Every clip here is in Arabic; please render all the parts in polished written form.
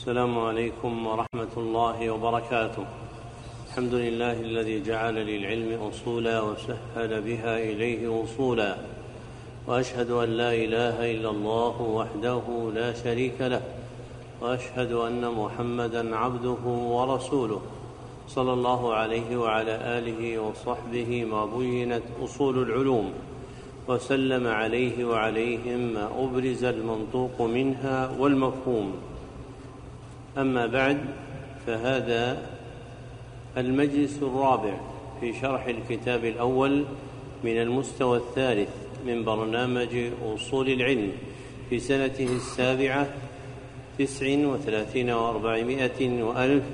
السلام عليكم ورحمة الله وبركاته. الحمد لله الذي جعل للعلم أصولا وسهل بها إليه وصولا، وأشهد أن لا إله إلا الله وحده لا شريك له، وأشهد أن محمدًا عبده ورسوله صلى الله عليه وعلى آله وصحبه ما بينت أصول العلوم، وسلم عليه وعليهم ما أبرز المنطوق منها والمفهوم. أما بعد، فهذا المجلس الرابع في شرح الكتاب الأول من المستوى الثالث من برنامج أصول العلم في سنته 7 39 و400 وألف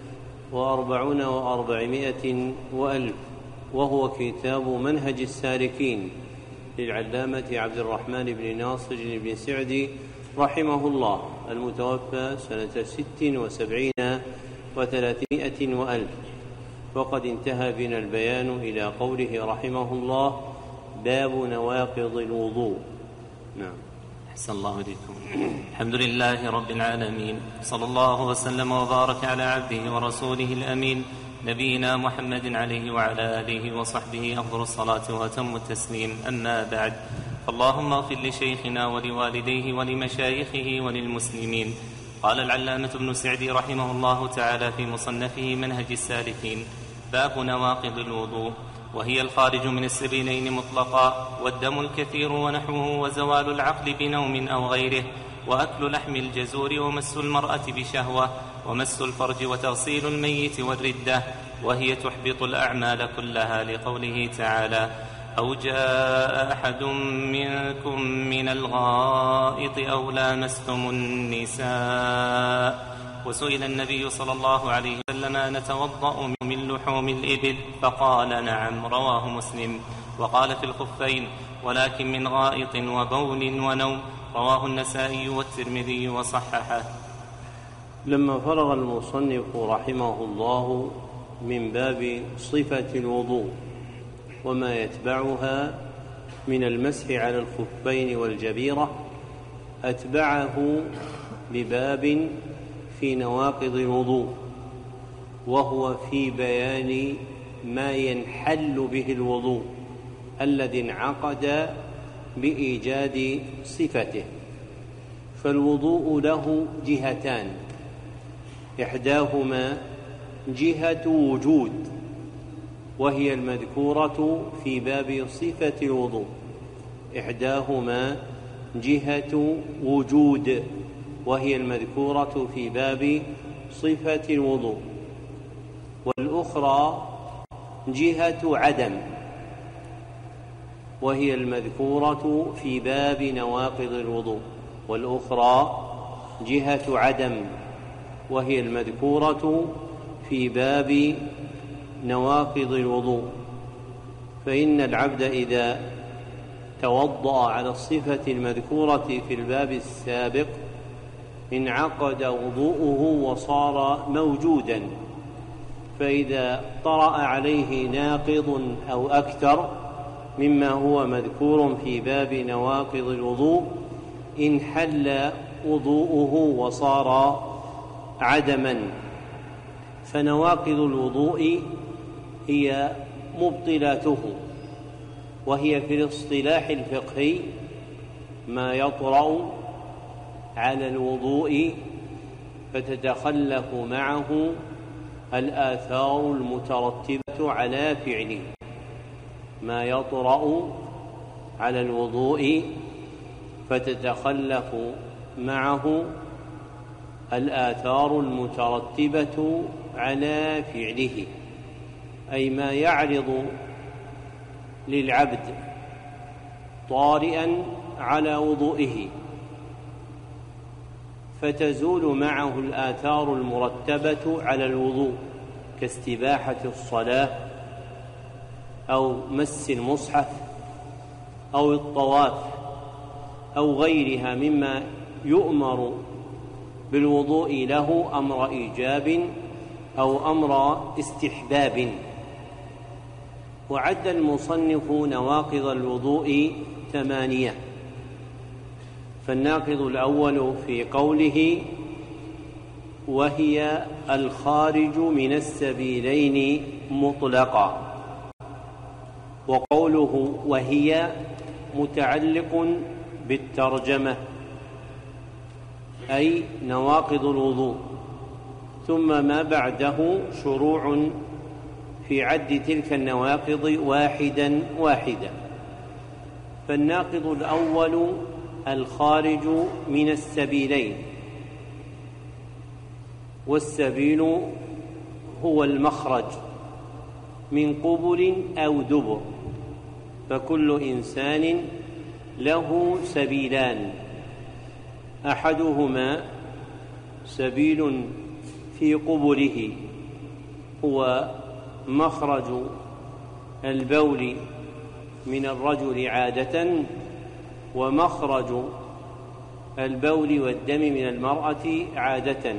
و40 و400 وألف، وهو كتاب منهج السالكين للعلامة عبد الرحمن بن ناصر بن سعدي رحمه الله، المتوفى سنة 76 و300 وألف. وقد انتهى بنا البيان إلى قوله رحمه الله: باب نواقض الوضوء. نعم. أحسن الله إليكم. الحمد لله رب العالمين، صلى الله وسلم وبارك على عبده ورسوله الأمين نبينا محمد عليه وعلى آله وصحبه أفضل الصلاة وأتم التسليم. أما بعد، اللهم اغفر لشيخنا ولوالديه ولمشايخه وللمسلمين. قال العلامة ابن سعدي رحمه الله تعالى في مصنفه منهج السالكين: باب نواقض الوضوء، وهي الخارج من السبيلين مطلقا، والدم الكثير ونحوه، وزوال العقل بنوم أو غيره، وأكل لحم الجزور، ومس المرأة بشهوة، ومس الفرج، وتغسيل الميت، والردة، وهي تحبط الأعمال كلها، لقوله تعالى: أو جاء أحد منكم من الغائط أو لامستم النساء. وسئل النبي صلى الله عليه وسلم: نتوضأ من لحوم الإبل؟ فقال: نعم. رواه مسلم. وقال في الخفين: ولكن من غائط وبول ونوم. رواه النسائي والترمذي وصححه. لما فرغ المصنف رحمه الله من باب صفة الوضوء وما يتبعها من المسح على الخفين والجبيرة، أتبعه بباب في نواقض الوضوء، وهو في بيان ما ينحل به الوضوء الذي انعقد بإيجاد صفته. فالوضوء له جهتان: إحداهما جهة وجود، وهي المذكورة في باب صفة الوضوء. إحداهما جهة وجود، وهي المذكورة في باب صفة الوضوء، والأخرى جهة عدم، وهي المذكورة في باب نواقض الوضوء. والأخرى جهة عدم، وهي المذكورة في باب نواقض الوضوء. فإن العبد إذا توضأ على الصفة المذكورة في الباب السابق انعقد وضوءه وصار موجودا، فإذا طرأ عليه ناقض أو أكثر مما هو مذكور في باب نواقض الوضوء انحل وضوءه وصار عدما. فنواقض الوضوء هي مبطلاته، وهي في الاصطلاح الفقهي ما يطرأ على الوضوء فتتخلف معه الآثار المترتبة على فعله. ما يطرأ على الوضوء فتتخلف معه الآثار المترتبة على فعله، أي ما يعرض للعبد طارئا على وضوئه فتزول معه الآثار المرتبة على الوضوء، كاستباحة الصلاة أو مس المصحف أو الطواف أو غيرها مما يؤمر بالوضوء له أمر إيجاب أو أمر استحباب. وعد المصنف نواقض الوضوء 8، فالناقض الأول في قوله وهي الخارج من السبيلين مطلقا. وقوله وهي متعلق بالترجمة، أي نواقض الوضوء، ثم ما بعده شروع في عد تلك النواقض واحدا واحدا. فالناقض الأول الخارج من السبيلين، والسبيل هو المخرج من قبل أو دبر، فكل إنسان له سبيلان، أحدهما سبيل في قبله هو مخرج البول من الرجل عادة، ومخرج البول والدم من المرأة عادة،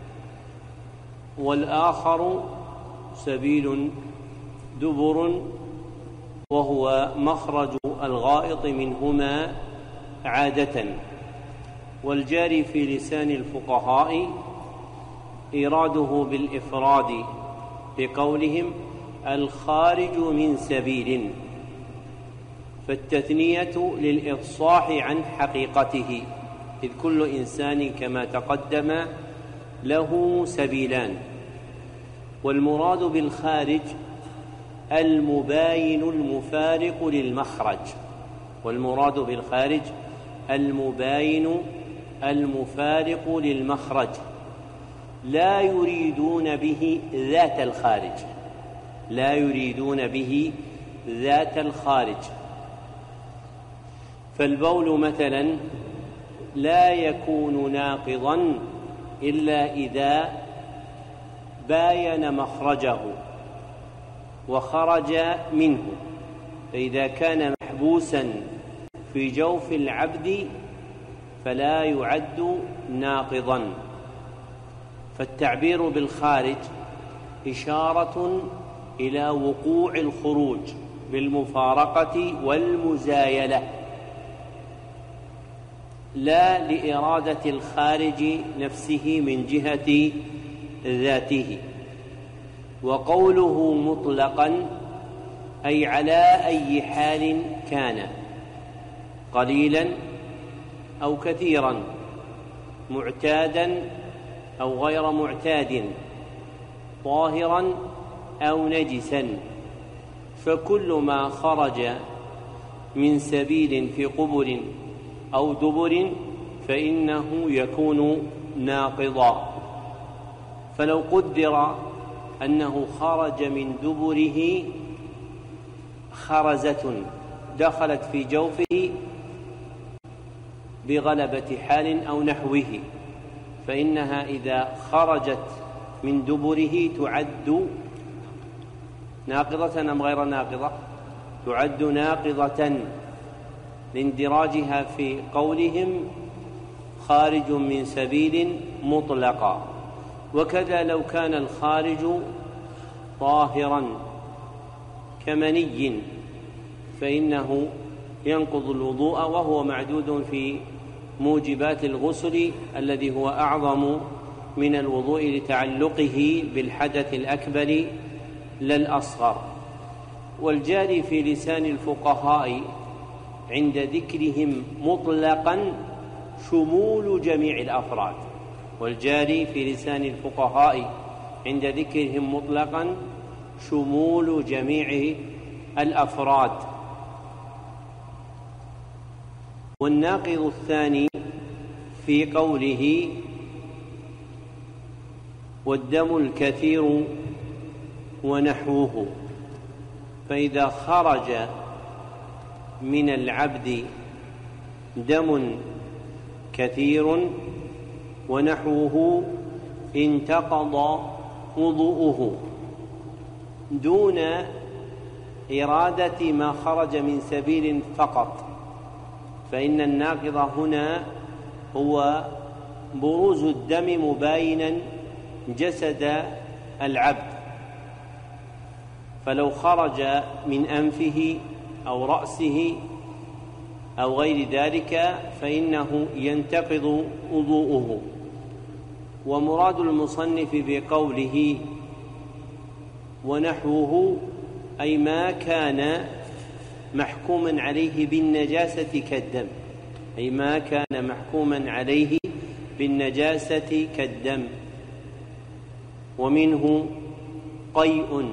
والآخر سبيل دبر وهو مخرج الغائط منهما عادة. والجاري في لسان الفقهاء إراده بالإفراد بقولهم الخارج من سبيل، فالتثنية للإفصاح عن حقيقته، إذ كل إنسان كما تقدم له سبيلان. والمراد بالخارج المباين المفارق للمخرج، والمراد بالخارج المباين المفارق للمخرج، لا يريدون به ذات الخارج، لا يريدون به ذات الخارج. فالبول مثلا لا يكون ناقضا إلا إذا باين مخرجه وخرج منه، فإذا كان محبوسا في جوف العبد فلا يعد ناقضا. فالتعبير بالخارج إشارة إلى وقوع الخروج بالمفارقة والمزايلة، لا لإرادة الخارج نفسه من جهة ذاته. وقوله مطلقا أي على أي حال كان، قليلا أو كثيرا، معتادا أو غير معتاد، طاهرا أو نجسا، فكل ما خرج من سبيل في قبل أو دبر فإنه يكون ناقضا. فلو قدر أنه خرج من دبره خرزة دخلت في جوفه بغلبة حال أو نحوه، فإنها إذا خرجت من دبره تعد ناقضة أم غير ناقضة؟ تعد ناقضة لاندراجها في قولهم خارج من سبيل مطلقا. وكذا لو كان الخارج طاهرا كمني فإنه ينقض الوضوء، وهو معدود في موجبات الغسل الذي هو أعظم من الوضوء لتعلقه بالحدث الأكبر لا الأصغر. والجاري في لسان الفقهاء عند ذكرهم مطلقا شمول جميع الأفراد، والجاري في لسان الفقهاء عند ذكرهم مطلقا شمول جميع الأفراد. والناقض الثاني في قوله والدم الكثير ونحوه، فإذا خرج من العبد دم كثير ونحوه انتقض وضوءه دون إرادة ما خرج من سبيل فقط، فإن الناقض هنا هو بروز الدم مباينا جسد العبد. فلو خرج من أنفه أو رأسه أو غير ذلك فإنه ينتقض وضوءه. ومراد المصنف بقوله ونحوه أي ما كان محكوما عليه بالنجاسة كالدم، أي ما كان محكوما عليه بالنجاسة كالدم. ومنه قيء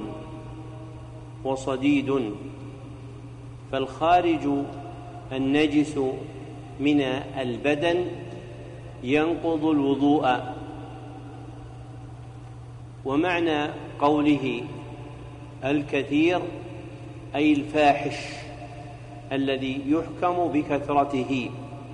وصديد. فالخارج النجس من البدن ينقض الوضوء. ومعنى قوله الكثير أي الفاحش الذي يحكم بكثرته.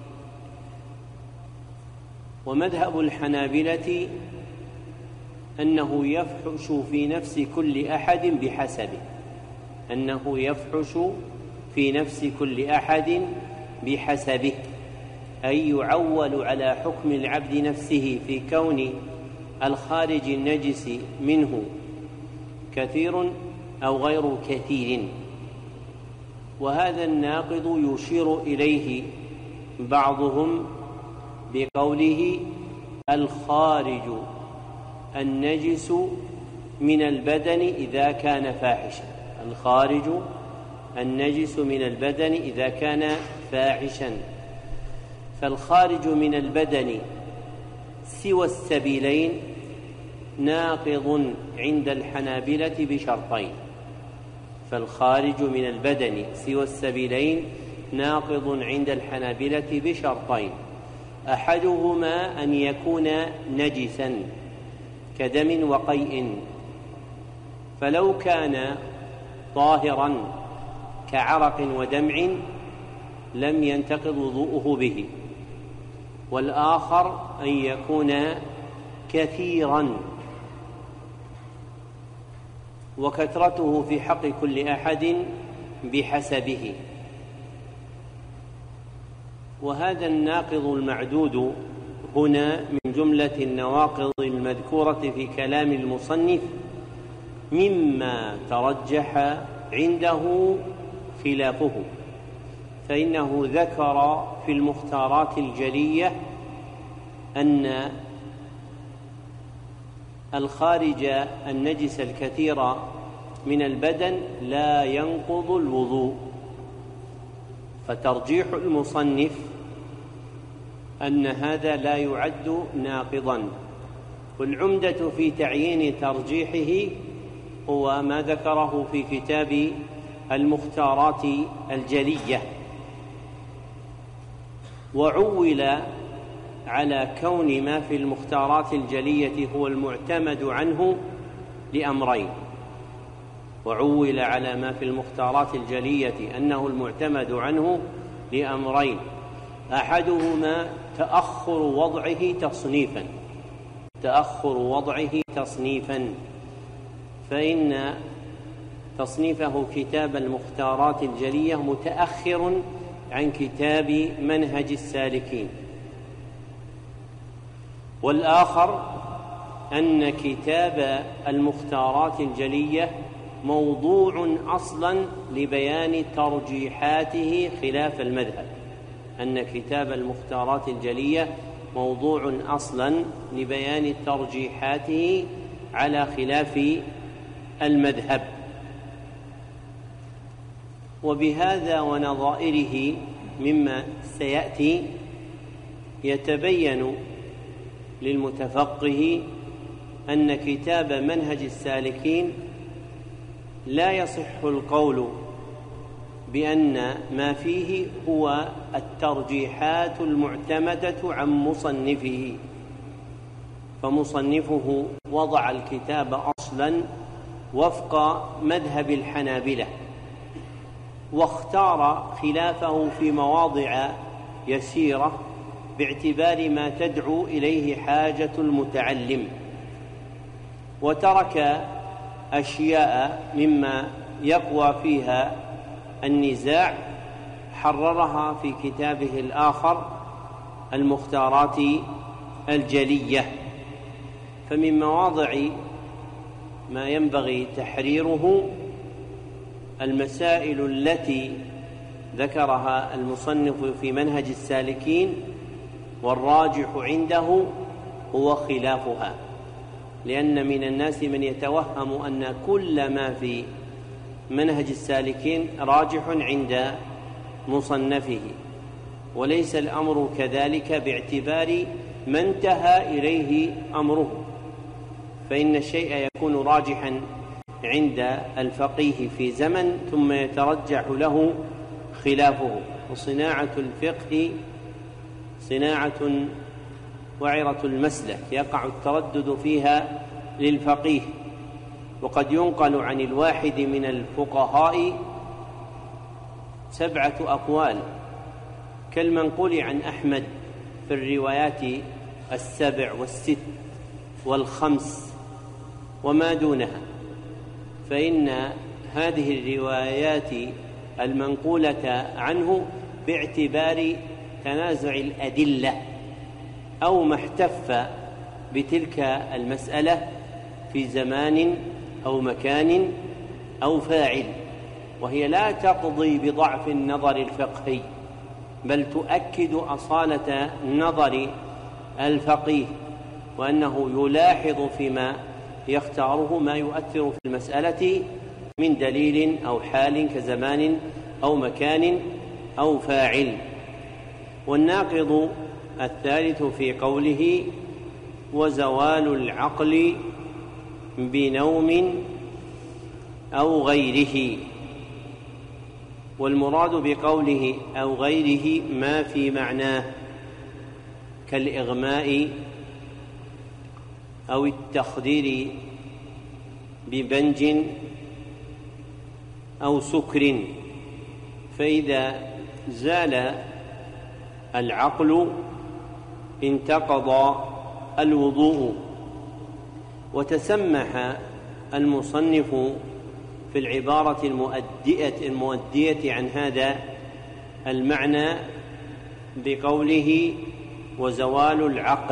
ومذهب الحنابلة أنه يفحش في نفس كل أحد بحسبه، أنه يفحش في نفس كل أحد بحسبه، أي يعول على حكم العبد نفسه في كون الخارج النجس منه كثير أو غير كثير. وهذا الناقض يشير إليه بعضهم بقوله الخارج النجس من البدن إذا كان فاحشا، الخارج النجس من البدن إذا كان فاحشا. فالخارج من البدن سوى السبيلين ناقض عند الحنابلة بشرطين. فالخارج من البدن سوى السبيلين ناقض عند الحنابلة بشرطين: أحدهما أن يكون نجسا كدم وقيء، فلو كان طاهرا كعرق ودمع لم ينتقض وضوءه به. والآخر أن يكون كثيرا، وكثرته في حق كل أحد بحسبه. وهذا الناقض المعدود هنا من جملة النواقض المذكورة في كلام المصنف مما ترجح عنده خلافه، فإنه ذكر في المختارات الجلية أن الخارج النجس الكثير من البدن لا ينقض الوضوء. فترجيح المصنف أن هذا لا يعد ناقضا. والعمدة في تعيين ترجيحه هو ما ذكره في كتاب المختارات الجلية. وعول على كون ما في المختارات الجلية هو المعتمد عنه لأمرين. وعول على ما في المختارات الجلية أنه المعتمد عنه لأمرين: أحدهما تأخر وضعه تصنيفا، فإن تصنيفه كتاب المختارات الجلية متأخر عن كتاب منهج السالكين. والآخر أن كتاب المختارات الجلية موضوع أصلا لبيان ترجيحاته خلاف المذهب، أن كتاب المختارات الجلية موضوع أصلا لبيان ترجيحاته على خلاف المذهب. وبهذا ونظائره مما سيأتي يتبين للمتفقه أن كتاب منهج السالكين لا يصح القول بأن ما فيه هو الترجيحات المعتمدة عن مصنفه، فمصنفه وضع الكتاب أصلا وفق مذهب الحنابلة، واختار خلافه في مواضع يسيرة باعتبار ما تدعو إليه حاجة المتعلم، وترك أشياء مما يقوى فيها النزاع حررها في كتابه الآخر المختارات الجلية. فمن مواضع ما ينبغي تحريره المسائل التي ذكرها المصنف في منهج السالكين، والراجح عنده هو خلافها، لأن من الناس من يتوهم أن كل ما في منهج السالكين راجح عند مصنفه، وليس الأمر كذلك باعتبار ما انتهى إليه أمره، فإن الشيء يكون راجحا عند الفقيه في زمن ثم يترجح له خلافه. وصناعة الفقه صناعة وعرة المسلك يقع التردد فيها للفقيه، وقد ينقل عن الواحد من الفقهاء 7 أقوال كالمنقول عن أحمد في الروايات 7 و6 و5 وما دونها، فإن هذه الروايات المنقولة عنه باعتبار تنازع الأدلة أو ما احتف بتلك المسألة في زمان أو مكان أو فاعل، وهي لا تقضي بضعف النظر الفقهي، بل تؤكد أصالة نظر الفقيه، وأنه يلاحظ فيما يختاره ما يؤثر في المسألة من دليل أو حال كزمان أو مكان أو فاعل. والناقض الثالث في قوله وزوال العقل بنوم أو غيره، والمراد بقوله أو غيره ما في معناه كالإغماء أو التخدير ببنج أو سكر، فإذا زال العقل انتقض الوضوء. وتسمح المصنف في العبارة المؤدية عن هذا المعنى بقوله وزوال العقل،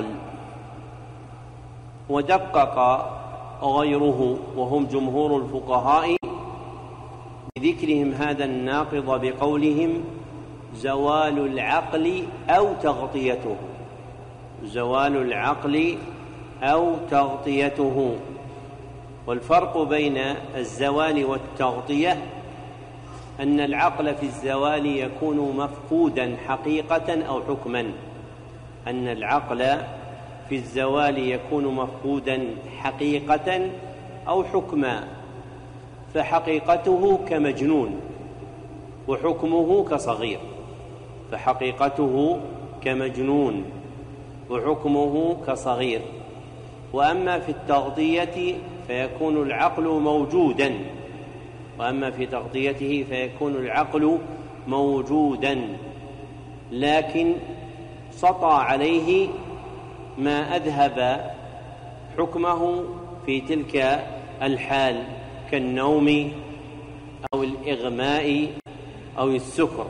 ودقق غيره وهم جمهور الفقهاء بذكرهم هذا الناقض بقولهم زوال العقل أو تغطيته، زوال العقل أو تغطيته. والفرق بين الزوال والتغطية أن العقل في الزوال يكون مفقودا حقيقة أو حكما، أن العقل في الزوال يكون مفقودا حقيقة أو حكما، فحقيقته كمجنون وحكمه كصغير، فحقيقته كمجنون وحكمه كصغير. وأما في التغطية فيكون العقل موجودا، وأما في تغطيته فيكون العقل موجودا، لكن سطى عليه ما أذهب حكمه في تلك الحال كالنوم أو الإغماء أو السكر.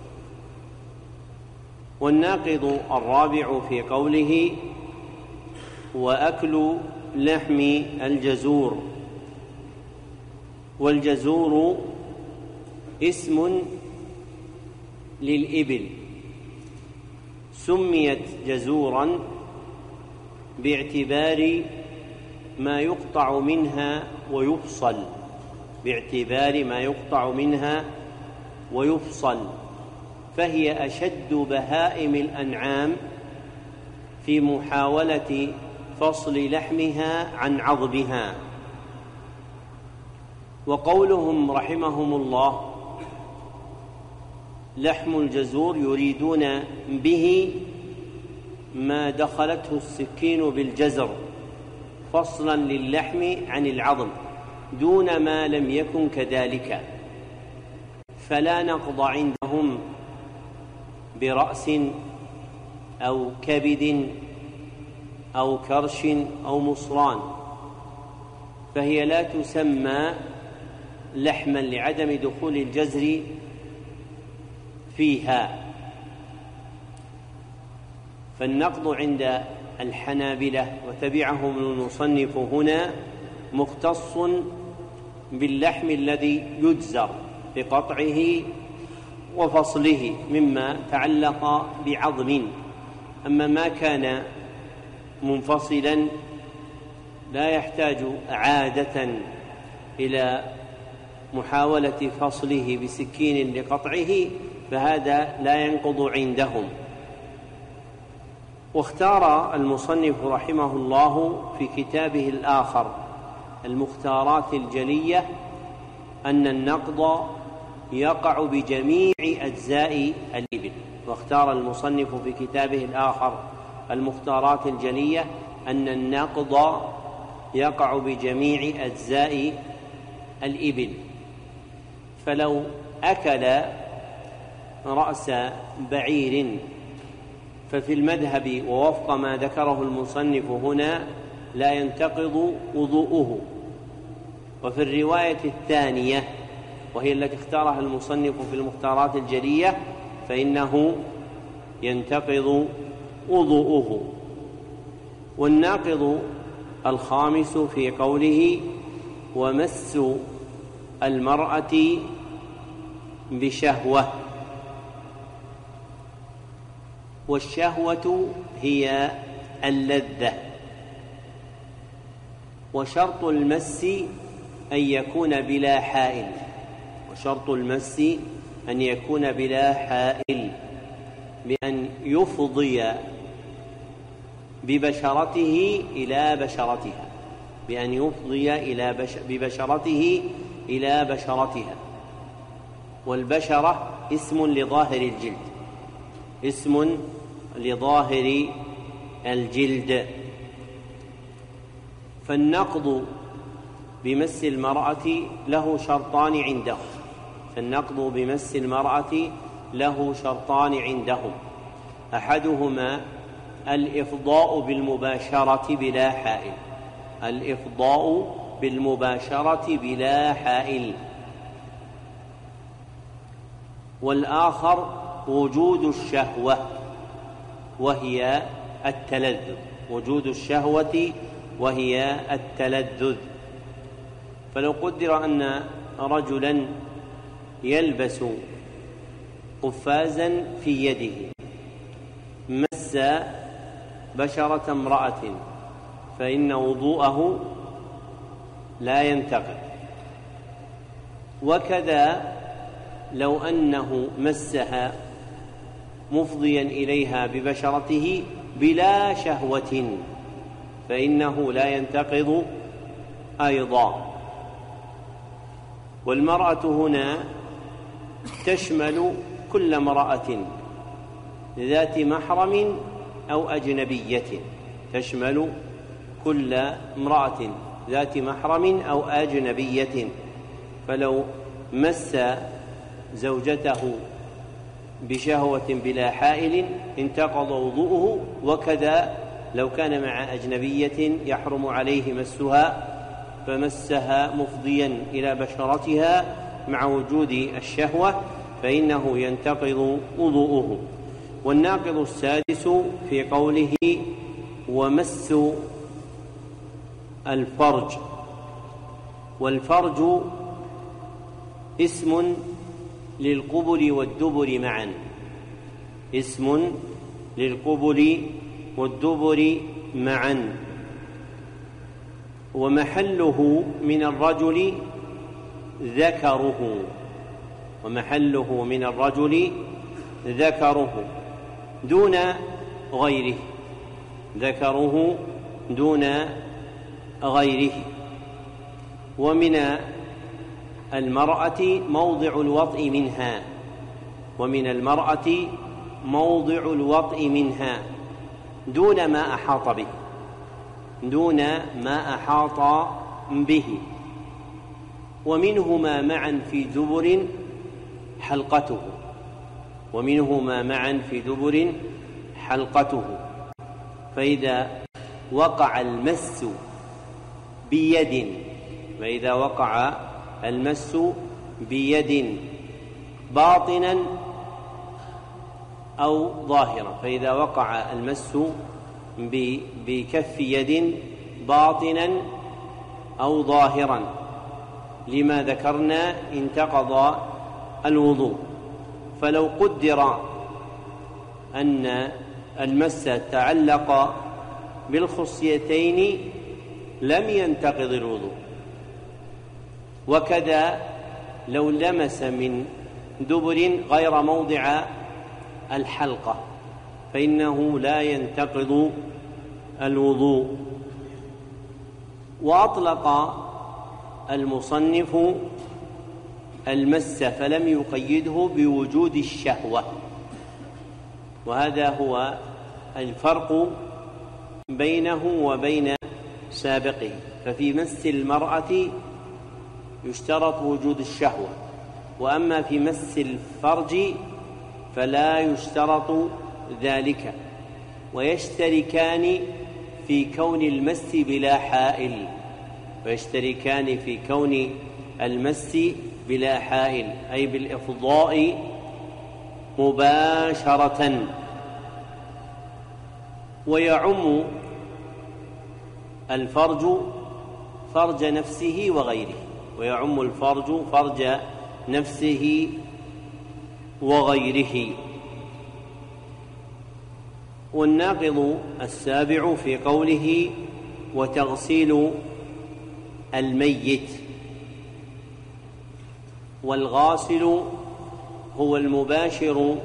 والناقض الرابع في قوله وأكل لحم الجزور، والجزور اسم للإبل سميت جزورا باعتبار ما يقطع منها ويفصل، باعتبار ما يقطع منها ويفصل، فهي أشد بهائم الأنعام في محاولة فصل لحمها عن عظمها. وقولهم رحمهم الله لحم الجزور يريدون به ما دخلته السكين بالجزر فصلا للحم عن العظم دون ما لم يكن كذلك، فلا نقض عندهم برأس أو كبد أو كرش أو مصران، فهي لا تسمى لحما لعدم دخول الجزر فيها. فالنقض عند الحنابلة وتبعهم المصنف هنا مختص باللحم الذي يجزر بقطعه وفصله مما تعلق بعظم، أما ما كان منفصلا لا يحتاج عادة إلى محاولة فصله بسكين لقطعه، فهذا لا ينقض عندهم. واختار المصنف رحمه الله في كتابه الآخر المختارات الجلية أن النقض يقع بجميع أجزاء الإبل. واختار المصنف في كتابه الآخر المختارات الجلية أن النقض يقع بجميع أجزاء الإبل. فلو أكل رأس بعير ففي المذهب ووفق ما ذكره المصنف هنا لا ينتقض وضوءه. وفي الرواية الثانية وهي التي اختارها المصنف في المختارات الجلية فإنه ينتقض وضوءه. والناقض الخامس في قوله ومس المرأة بشهوة. والشهوة هي اللذة، وشرط المس أن يكون بلا حائل، وشرط المس أن يكون بلا حائل، بأن يفضي ببشرته إلى بشرتها، بأن يفضي ببشرته إلى بشرتها. والبشرة اسم لظاهر الجلد، اسم لظاهر الجلد. فالنقض بمس المرأة له شرطان عندهم، فالنقض بمس المرأة له شرطان عندهم، أحدهما الإفضاء بالمباشرة بلا حائل، الإفضاء بالمباشرة بلا حائل. والآخر وجود الشهوة وهي التلذذ، وجود الشهوة وهي التلذذ. فلو قدر أن رجلا يلبس قفازا في يده مس بشرة امرأة فإن وضوءه لا ينتقض. وكذا لو أنه مسها مفضيا إليها ببشرته بلا شهوة فإنه لا ينتقض أيضا. والمرأة هنا تشمل كل امرأة ذات محرم أو أجنبية، تشمل كل امرأة ذات محرم أو أجنبية. فلو مس زوجته بشهوة بلا حائل انتقض وضوءه. وكذا لو كان مع أجنبية يحرم عليه مسها فمسها مفضيا إلى بشرتها مع وجود الشهوة فإنه ينتقض وضوءه. والناقض السادس في قوله ومس الفرج. والفرج اسم للقبل والدبر معا، اسم للقبل والدبر معا. ومحله من الرجل ذكره، ومحله من الرجل ذكره دون غيره، ذكره دون غيره. ومن المرأة موضع الوطء منها، ومن المرأة موضع الوطء منها دون ما أحاط به، دون ما أحاط به. ومنهما معا في دبر حلقته، ومنهما معا في دبر حلقته. فإذا وقع المس بيد، فإذا وقع المس بيد باطنا أو ظاهرا، فإذا وقع المس بكف يد باطنا أو ظاهرا لما ذكرنا انتقض الوضوء. فلو قدر أن المس تعلق بالخصيتين لم ينتقض الوضوء. وكذا لو لمس من دبر غير موضع الحلقة فإنه لا ينتقض الوضوء. وأطلق المصنف المس فلم يقيده بوجود الشهوة، وهذا هو الفرق بينه وبين سابقه. ففي مس المرأة يشترط وجود الشهوة، وأما في مس الفرج فلا يشترط ذلك، ويشتركان في كون المس بلا حائل، ويشتركان في كون المس بلا حائل أي بالإفضاء مباشرة. ويعم الفرج فرج نفسه وغيره، ويعم الفرج فرج نفسه وغيره. والناقض السابع في قوله وتغسيل الميت. والغاسل هو المباشر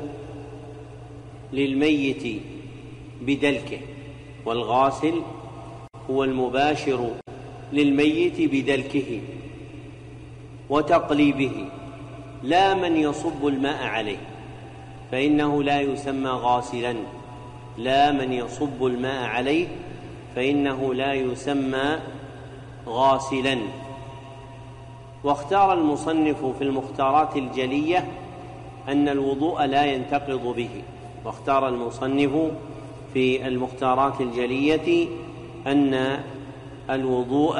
للميت بدلكه، والغاسل هو المباشر للميت بدلكه وتقليبه، لا من يصب الماء عليه فإنه لا يسمى غاسلا، لا من يصب الماء عليه فإنه لا يسمى غاسلا. واختار المصنف في المختارات الجلية أن الوضوء لا ينتقض به، واختار المصنف في المختارات الجلية أن الوضوء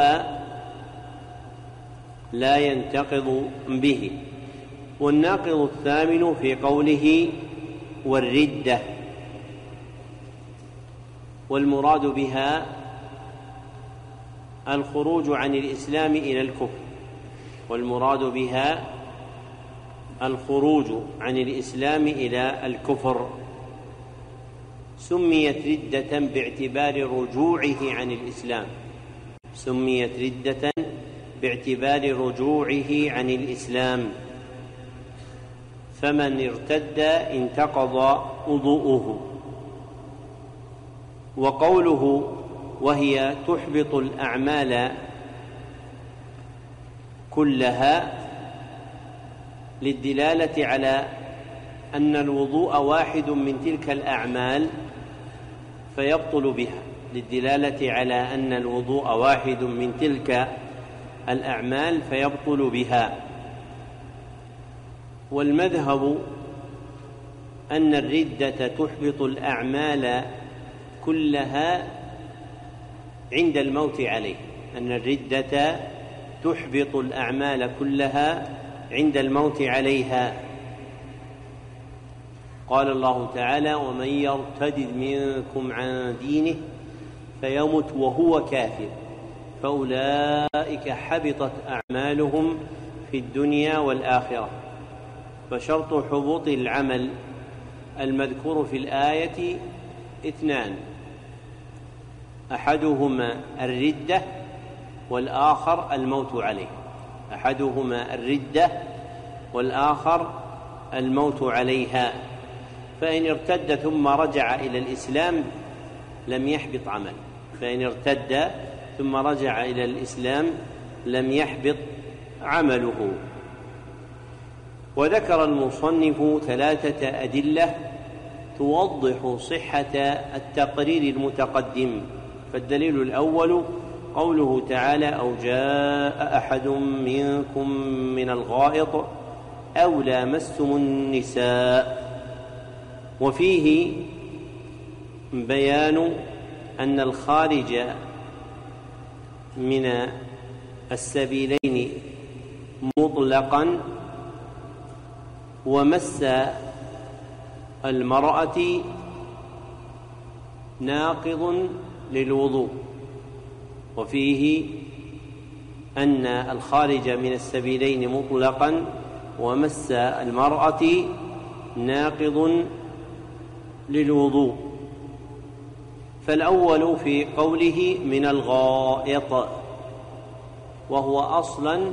لا ينتقض به. والناقض الثامن في قوله والردة، والمراد بها الخروج عن الإسلام إلى الكفر، والمراد بها الخروج عن الإسلام إلى الكفر. سميت ردة باعتبار رجوعه عن الإسلام، سميت ردة باعتبار رجوعه عن الإسلام، فمن ارتد انتقض وضوءه. وقوله وهي تحبط الأعمال كلها للدلالة على أن الوضوء واحد من تلك الأعمال فيبطل بها، للدلالة على أن الوضوء واحد من تلك الأعمال فيبطل بها. والمذهب أن الردة تحبط الأعمال كلها عند الموت عليه، أن الردة تحبط الأعمال كلها عند الموت عليها. قال الله تعالى ومن يرتد منكم عن دينه فيمت وهو كافر فأولئك حبطت أعمالهم في الدنيا والآخرة. فشرط حبوط العمل المذكور في الآية اثنان، أحدهما الردة والآخر الموت عليه، أحدهما الردة والآخر الموت عليها. فإن ارتد ثم رجع إلى الإسلام لم يحبط عمل، فإن ارتد ثم رجع إلى الإسلام لم يحبط عمله. وذكر المصنف ثلاثة أدلة توضح صحة التقرير المتقدم. فالدليل الأول قوله تعالى أو جاء أحد منكم من الغائط أو لامستم النساء، وفيه بيان أن الخارج من السبيلين مطلقا ومس المرأة ناقض للوضوء، وفيه أن الخارج من السبيلين مطلقا ومس المرأة ناقض للوضوء. فالأول في قوله من الغائط، وهو أصلا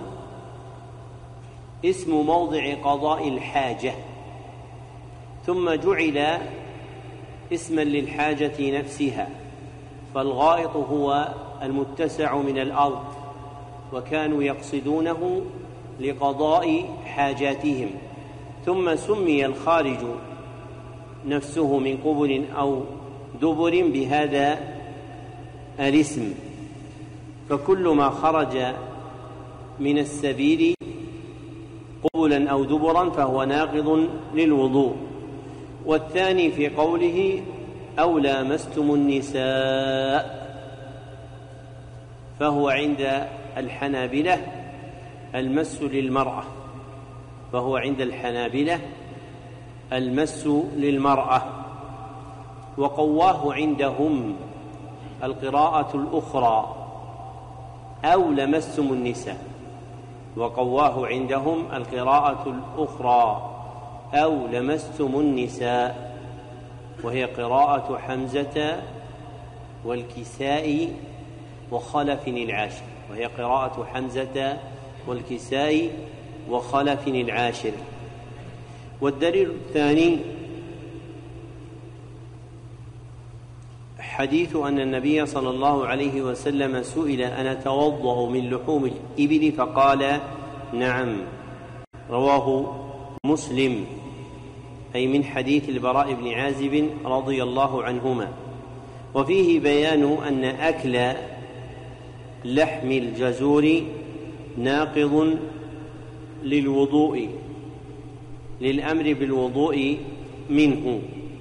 اسم موضع قضاء الحاجة، ثم جعل اسما للحاجة نفسها، فالغائط هو المتسع من الأرض، وكانوا يقصدونه لقضاء حاجاتهم، ثم سمي الخارج نفسه من قبل أو دبر بهذا الاسم، فكل ما خرج من السبيل قبلا أو دبرا فهو ناقض للوضوء. والثاني في قوله أو لامستم النساء، فهو عند الحنابلة المس للمرأة، وقواه عندهم القراءة الأخرى أو لمستم النساء، وهي قراءة حمزة والكسائي وخلف العاشر. والدليل الثاني حديث أن النبي صلى الله عليه وسلم سئل أن أتوضأ من لحوم الإبل فقال نعم، رواه مسلم، أي من حديث البراء بن عازب رضي الله عنهما. وفيه بيان أن أكل لحم الجزور ناقض للوضوء، للأمر بالوضوء منه.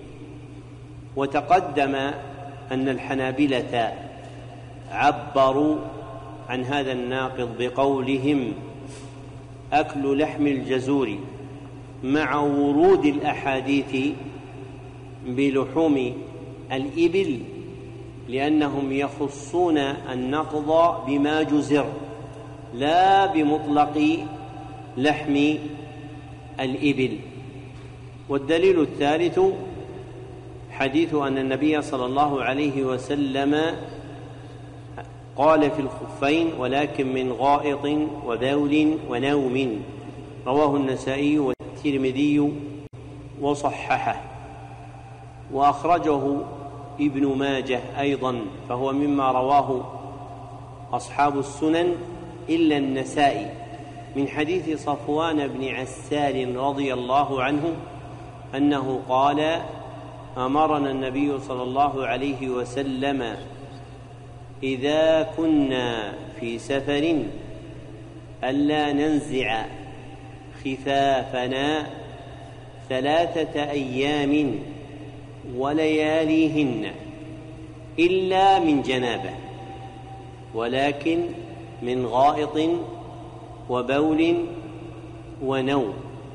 وتقدم أن الحنابلة عبروا عن هذا الناقض بقولهم أكل لحم الجزور، مع ورود الأحاديث بلحوم الإبل، لأنهم يخصون النقض بما جزر لا بمطلق لحم الإبل. والدليل الثالث حديث أن النبي صلى الله عليه وسلم قال في الخفين ولكن من غائط وبول ونوم، رواه النسائي والترمذي وصححه، وأخرجه ابن ماجه أيضا، فهو مما رواه أصحاب السنن إلا النسائي، من حديث صفوان بن عسال رضي الله عنه أنه قال أمرنا النبي صلى الله عليه وسلم إذا كنا في سفر ألا ننزع خفافنا 3 أيام ولياليهن إلا من جنابة، ولكن من غائط وبول ونوم.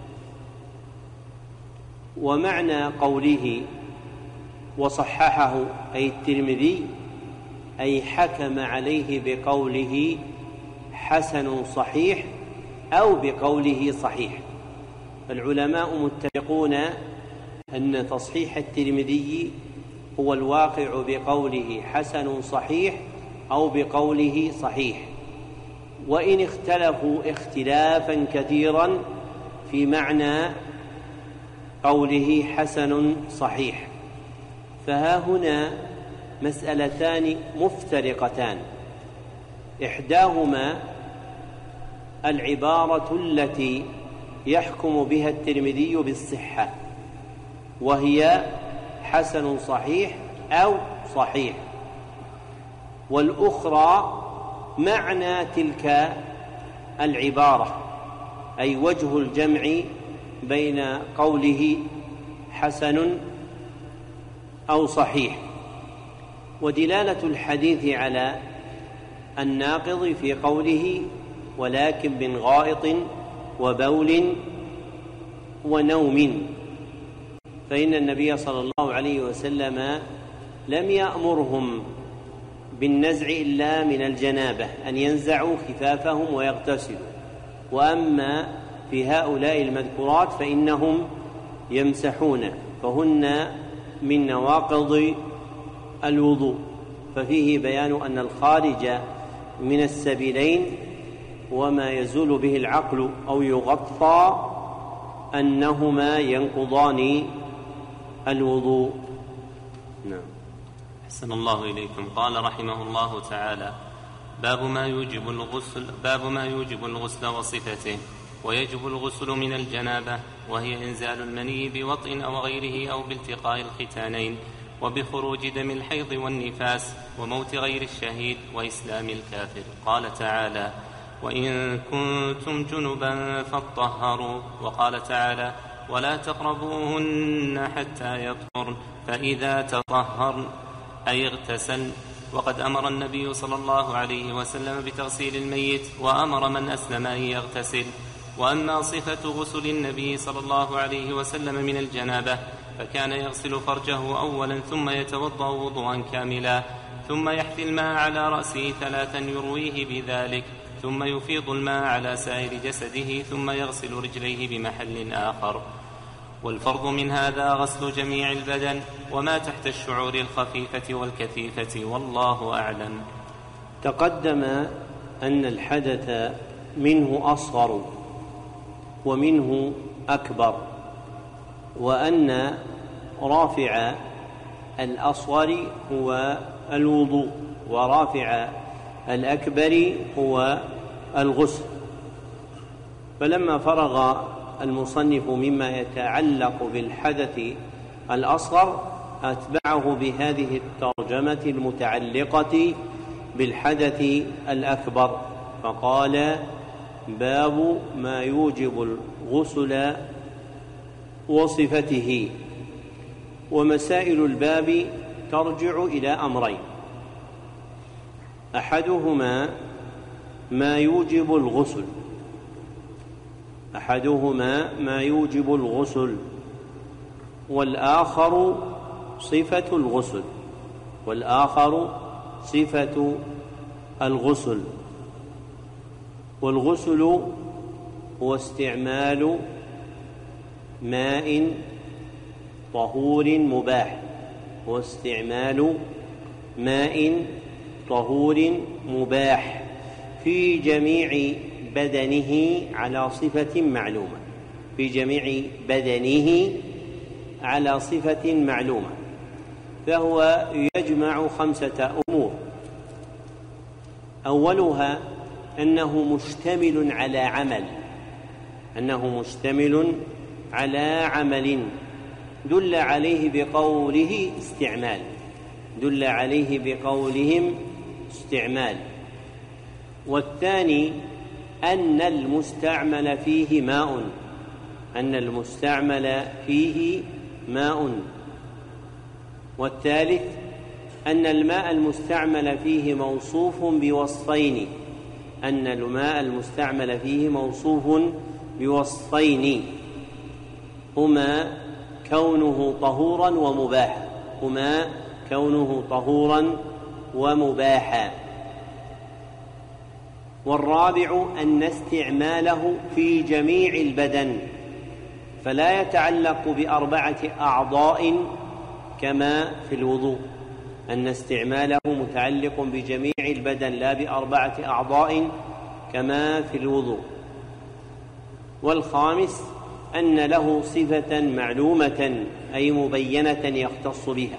ومعنى قوله وصححه أي الترمذي، أي حكم عليه بقوله حسن صحيح أو بقوله صحيح. فالعلماء متفقون أن تصحيح الترمذي هو الواقع بقوله حسن صحيح أو بقوله صحيح، وإن اختلفوا اختلافا كثيرا في معنى قوله حسن صحيح. فها هنا مسألتان مفترقتان، إحداهما العبارة التي يحكم بها الترمذي بالصحة، وهي حسن صحيح أو صحيح، والأخرى معنى تلك العبارة، أي وجه الجمع بين قوله حسن أو صحيح. ودلالة الحديث على الناقض في قوله ولكن من غائط وبول ونوم، فإن النبي صلى الله عليه وسلم لم يأمرهم بالنزع إلا من الجنابة، أن ينزعوا خفافهم ويغتسلوا. وأما في هؤلاء المذكورات فإنهم يمسحون، فهن من نواقض الوضوء، ففيه بيان أن الخارج من السبيلين وما يزول به العقل أو يغطى أنهما ينقضان الوضوء. نعم. أحسن الله إليكم. قال رحمه الله تعالى: باب ما يوجب الغسل وصفته. ويجب الغسل من الجنابة، وهي إنزال المني بوطء أو غيره أو بالتقاء الختانين، وبخروج دم الحيض والنفاس، وموت غير الشهيد، وإسلام الكافر. قال تعالى: وإن كنتم جنبا فاطهروا. وقال تعالى: ولا تقربوهن حتى يطهرن، فإذا تطهرن أي اغتسلن. وقد أمر النبي صلى الله عليه وسلم بتغسيل الميت، وأمر من أسلم أن يغتسل. وأما صفة غسل النبي صلى الله عليه وسلم من الجنابة فكان يغسل فرجه أولا، ثم يتوضأ وضوءا كاملا، ثم يحثي الماء على رأسه 3 يرويه بذلك، ثم يفيض الماء على سائر جسده، ثم يغسل رجليه بمحل آخر. والفرض من هذا غسل جميع البدن وما تحت الشعور الخفيفة والكثيفة، والله أعلم. تقدم أن الحدث منه أصغر ومنه أكبر، وأن رافع الأصغر هو الوضوء، ورافع الأكبر هو الغسل. فلما فرغ المصنف مما يتعلق بالحدث الأصغر أتبعه بهذه الترجمة المتعلقة بالحدث الأكبر، فقال: باب ما يوجب الغسل وصفته. ومسائل الباب ترجع إلى أمرين: أحدهما ما يوجب الغسل، والآخر صفة الغسل. والغسل هو استعمال ماء طهور مباح في جميع بدنه على صفة معلومة، فهو يجمع 5 أمور: أولها أنه مشتمل على عمل دل عليه بقولهم استعمال. والثاني أن المستعمل فيه ماء. والثالث أن الماء المستعمل فيه موصوف بوصفين، هما كونه طهورا ومباحا. والرابع أن استعماله في جميع البدن، فلا يتعلق ب4 أعضاء كما في الوضوء، أن استعماله متعلق بجميع البدن لا ب4 أعضاء كما في الوضوء. والخامس أن له صفة معلومة أي مبينة يختص بها،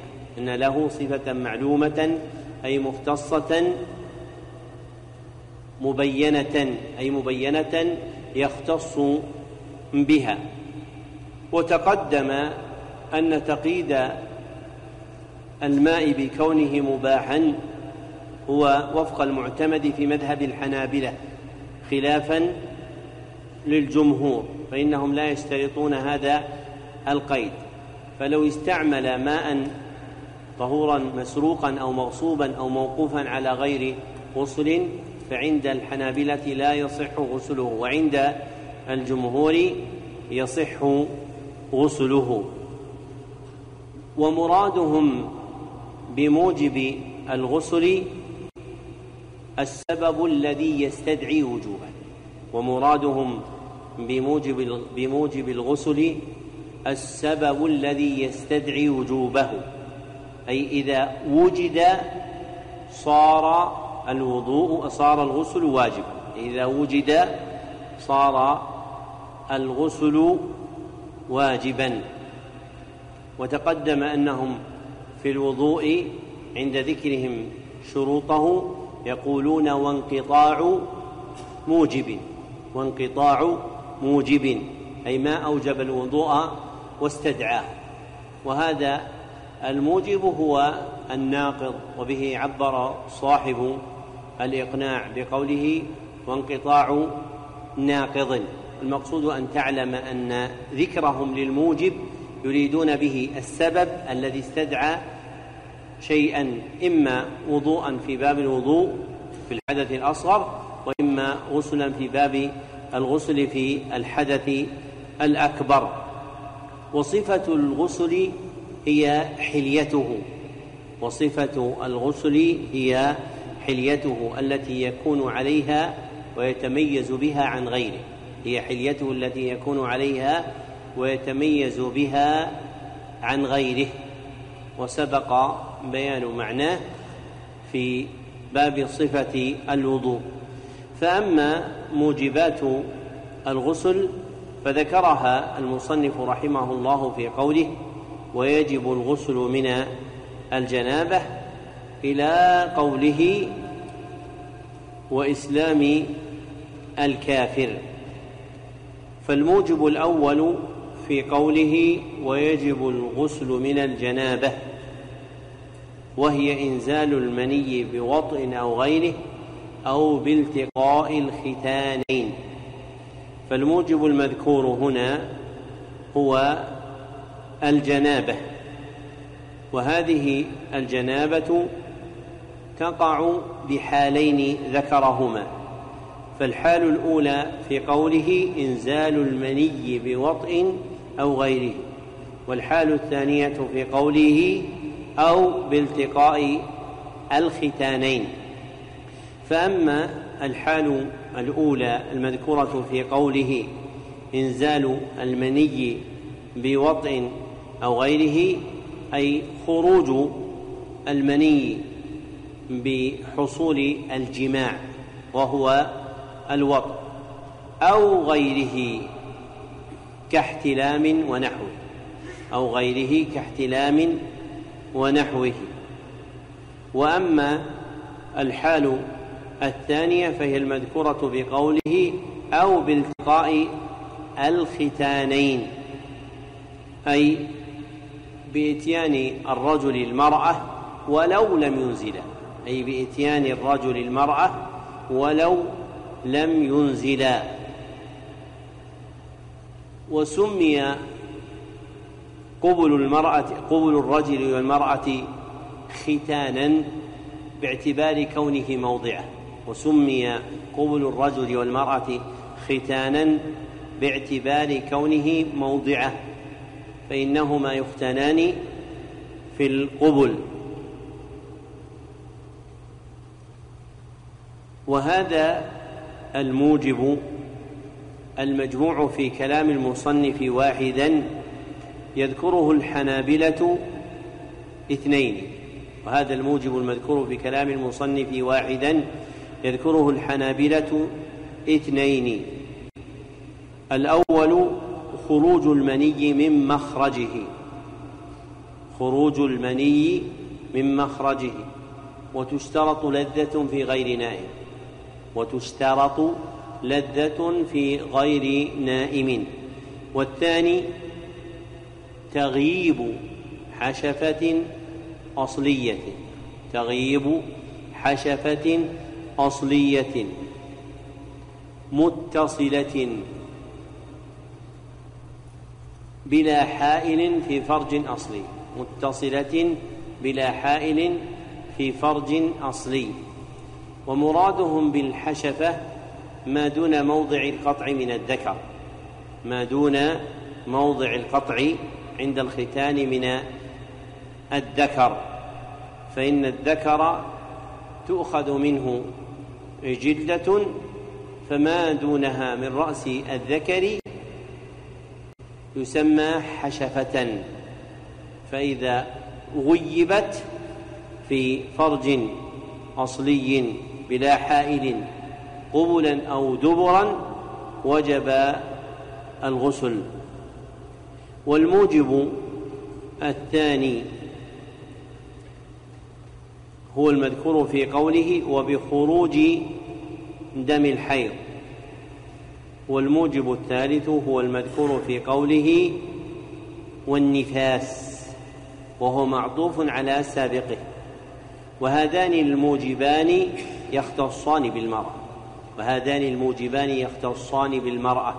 مبينة يختص بها. وتقدم أن تقييد الماء بكونه مباحا هو وفق المعتمد في مذهب الحنابلة، خلافا للجمهور، فإنهم لا يشترطون هذا القيد. فلو استعمل ماء طهورا مسروقا أو مغصوبا أو موقوفا على غير غسل فعند الحنابلة لا يصح غسله، وعند الجمهور يصح غسله. ومرادهم بموجب الغسل السبب الذي يستدعي وجوبه، بموجب الغسل السبب الذي يستدعي وجوبه، أي إذا وجد صار الغسل واجب، إذا وجد صار الغسل واجبا. وتقدم أنهم في الوضوء عند ذكرهم شروطه يقولون وانقطاع موجب، أي ما أوجب الوضوء واستدعاه، وهذا الموجب هو الناقض، وبه عبر صاحب الإقناع بقوله وانقطاع ناقض. المقصود أن تعلم أن ذكرهم للموجب يريدون به السبب الذي استدعى شيئا، إما وضوءا في باب الوضوء في الحدث الأصغر، وإما غسلا في باب الغسل في الحدث الأكبر. وصفة الغسل هي حليته التي يكون عليها ويتميز بها عن غيره، وسبق بيان معناه في باب صفة الوضوء. فأما موجبات الغسل فذكرها المصنف رحمه الله في قوله ويجب الغسل من الجنابة إلى قوله وإسلام الكافر. فالموجب الأول في قوله ويجب الغسل من الجنابة وهي إنزال المني بوطء أو غيره أو بالتقاء الختانين. فالموجب المذكور هنا هو الجنابة، وهذه الجنابة تقع بحالين ذكرهما. فالحال الأولى في قوله إنزال المني بوطء أو غيره، والحال الثانية في قوله أو بالتقاء الختانين. فأما الحال الأولى المذكورة في قوله إنزال المني بوطء أو غيره، أي خروج المني بحصول الجماع وهو الوطء أو غيره كاحتلام ونحوه. وأما الحال الثانية فهي المذكورة بقوله أو بالتقاء الختانين، أي بإتيان الرجل المرأة ولو لم ينزلا. وسمي قبل الرجل والمرأة ختانا باعتبار كونه موضعه، فإنهما يختانان في القبل. وهذا الموجب المجموع في كلام المصنف واحدا يذكره الحنابلة اثنين. وهذا الموجب المذكور في كلام المصنف واحدا يذكره الحنابلة اثنين. الأول خروج المني من مخرجه، وتشترط لذة في غير نائم. والثاني تغييب حشفة أصلية متصلة بلا حائل في فرج أصلي. ومرادهم بالحشفة ما دون موضع القطع عند الختان من الذكر، فإن الذكر تؤخذ منه جلدة، فما دونها من رأس الذكر يسمى حشفة. فإذا غيبت في فرج أصلي بلا حائل قبلا أو دبرا وجب الغسل. والموجب الثاني هو المذكور في قوله وبخروج دم الحيض، والموجب الثالث هو المذكور في قوله والنفاس، وهو معطوف على سابقه. وهذان الموجبان يختصان بالمرأة،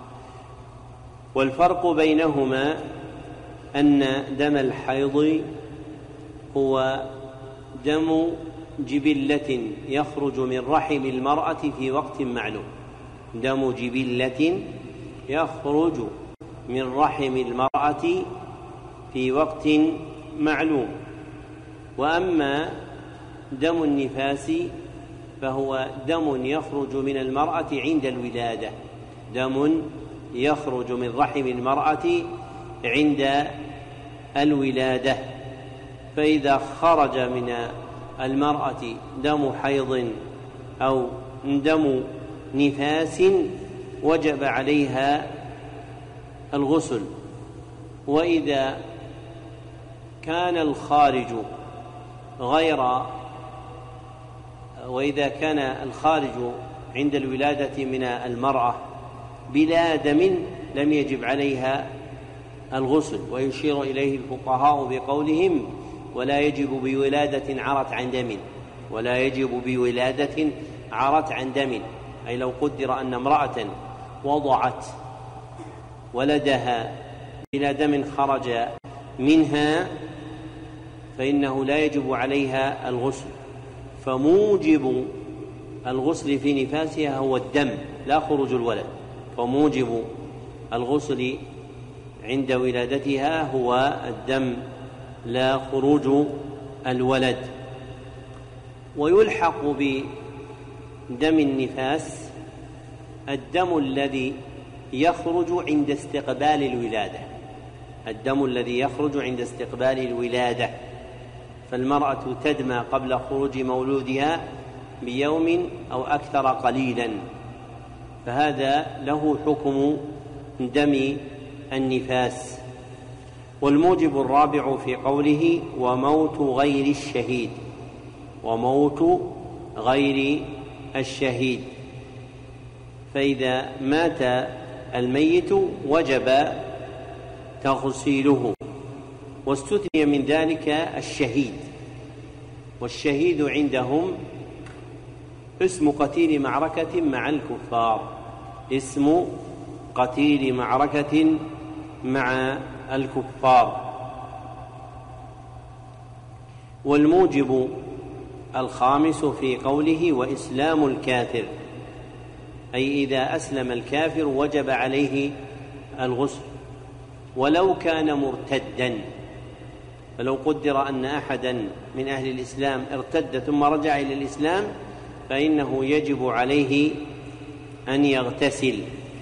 والفرق بينهما أن دم الحيض هو دم جبلة يخرج من رحم المرأة في وقت معلوم، دم جبلة يخرج من رحم المرأة في وقت معلوم. وأما دم النفاس فهو دم يخرج من المرأة عند الولادة، دم يخرج من رحم المرأة عند الولادة. فإذا خرج من المرأة دم حيض أو دم نفاس وجب عليها الغسل. وإذا كان الخارج عند الولادة من المرأة بلا دم لم يجب عليها الغسل. ويشير إليه الفقهاء بقولهم ولا يجب بولادة عرت عن دم، أي لو قدر أن امرأة وضعت ولدها بلا دم خرج منها فإنه لا يجب عليها الغسل. فموجب الغسل في نفاسها هو الدم لا خروج الولد، فموجب الغسل عند ولادتها هو الدم لا خروج الولد. ويلحق بدم النفاس الدم الذي يخرج عند استقبال الولادة، فالمرأة تدمى قبل خروج مولودها بيوم أو أكثر قليلا، فهذا له حكم دم النفاس. والموجب الرابع في قوله وموت غير الشهيد، فإذا مات الميت وجب تغسيله. واستثني من ذلك الشهيد، والشهيد عندهم اسم قتيل معركة مع الكفار. والموجب الخامس في قوله وإسلام الكافر، أي إذا أسلم الكافر وجب عليه الغسل ولو كان مرتدا. فلو قدر أن أحدا من أهل الإسلام ارتد ثم رجع إلى الإسلام فإنه يجب عليه أن يغتسل.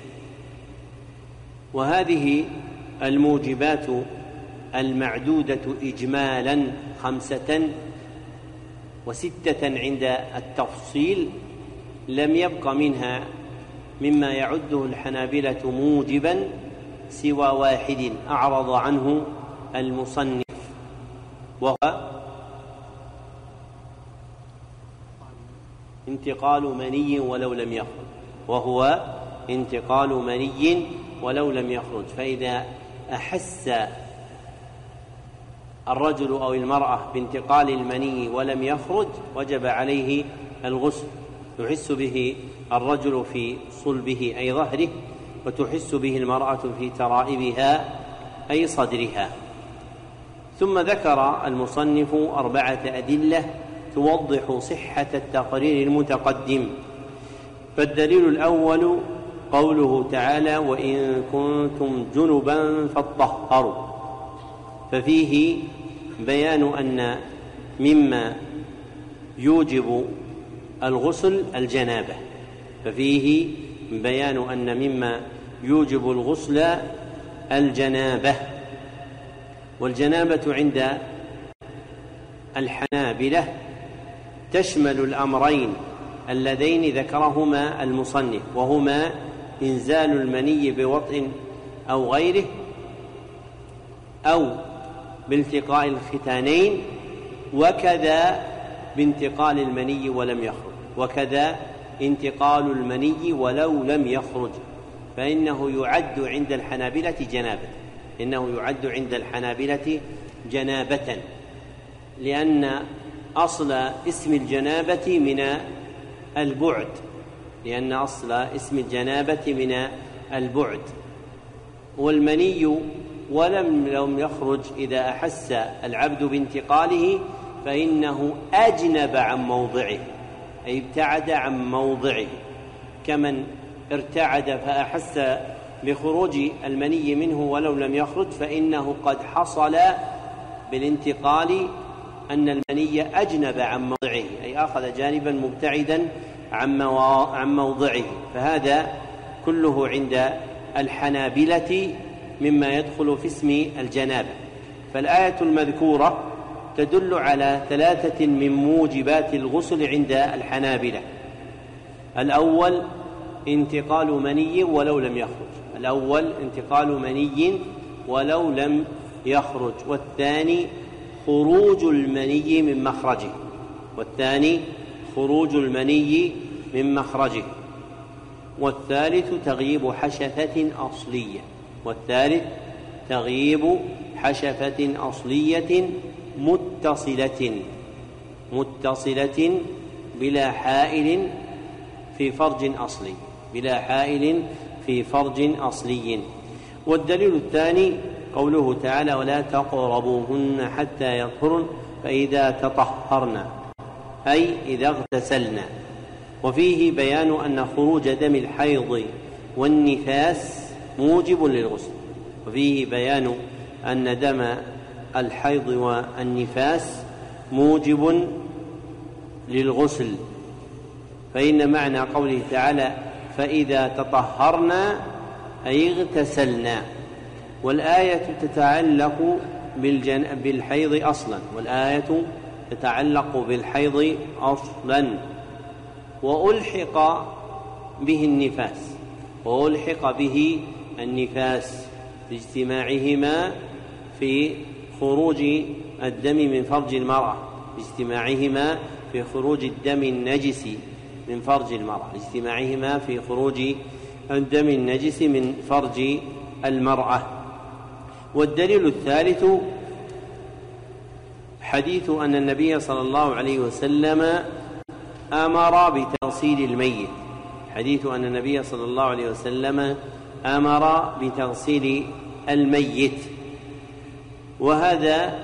وهذه الموجبات المعدودة إجمالا 5 و6 عند التفصيل لم يبق منها مما يعده الحنابلة موجبا سوى واحد أعرض عنه المصنف، وهو انتقال مني ولو لم يخرج. فإذا أحس الرجل أو المرأة بانتقال المني ولم يخرج وجب عليه الغسل. يحس به الرجل في صلبه أي ظهره، وتحس به المرأة في ترائبها أي صدرها. ثم ذكر المصنف 4 أدلة توضح صحة التقرير المتقدم. فالدليل الأول قوله تعالى وإن كنتم جنبا فاطهروا، ففيه بيان أن مما يوجب الغسل الجنابة، والجنابة عند الحنابلة تشمل الأمرين اللذين ذكرهما المصنف، وهما إنزال المني بوطء أو غيره، أو بالتقاء الختانين، وكذا بانتقال المني ولم يخرج، وكذا انتقال المني ولو لم يخرج، فإنه يعد عند الحنابلة جنابة، إنه يعد عند الحنابلة جنابة، لأن أصل اسم الجنابة من البعد، لأن أصل اسم الجنابة من البعد، والمني ولم يخرج إذا أحس العبد بانتقاله فإنه أجنب عن موضعه، أي ابتعد عن موضعه، كمن ارتعد فأحس بخروج المني منه ولو لم يخرج فإنه قد حصل بالانتقال أن المني أجنب عن موضعه، أي أخذ جانبا مبتعدا عن موضعه، فهذا كله عند الحنابلة مما يدخل في اسم الجنابة. فالآية المذكورة تدل على 3 من موجبات الغسل عند الحنابلة: الأول انتقال مني ولو لم يخرج، الأول انتقال مني ولو لم يخرج، والثاني خروج المني من مخرجه، والثاني خروج المني من مخرجه، والثالث تغييب حشفة أصلية، والثالث تغييب حشفة أصلية متصلة بلا حائل في فرج أصلي، بلا حائل في فرج أصلي. والدليل الثاني قوله تعالى: ولا تقربوهن حتى يطهرن فإذا تطهرن، أي إذا اغتسلن. وفيه بيان أن خروج دم الحيض والنفاس موجب للغسل، وفيه بيان أن دم الحيض والنفاس موجب للغسل، فإن معنى قوله تعالى فإذا تطهرنا أي اغتسلنا. والآية تتعلق بالحيض أصلا، والآية تتعلق بالحيض أصلا، وألحق به النفاس باجتماعهما في خروج الدم من فرج المرأة، باجتماعهما في خروج الدم النجس من فرج المرأة، باجتماعهما في خروج الدم النجس من فرج المرأة. والدليل الثالث حديث أن النبي صلى الله عليه وسلم أمر بتغسيل الميت، حديث أن النبي صلى الله عليه وسلم أمر بتغسيل الميت، وهذا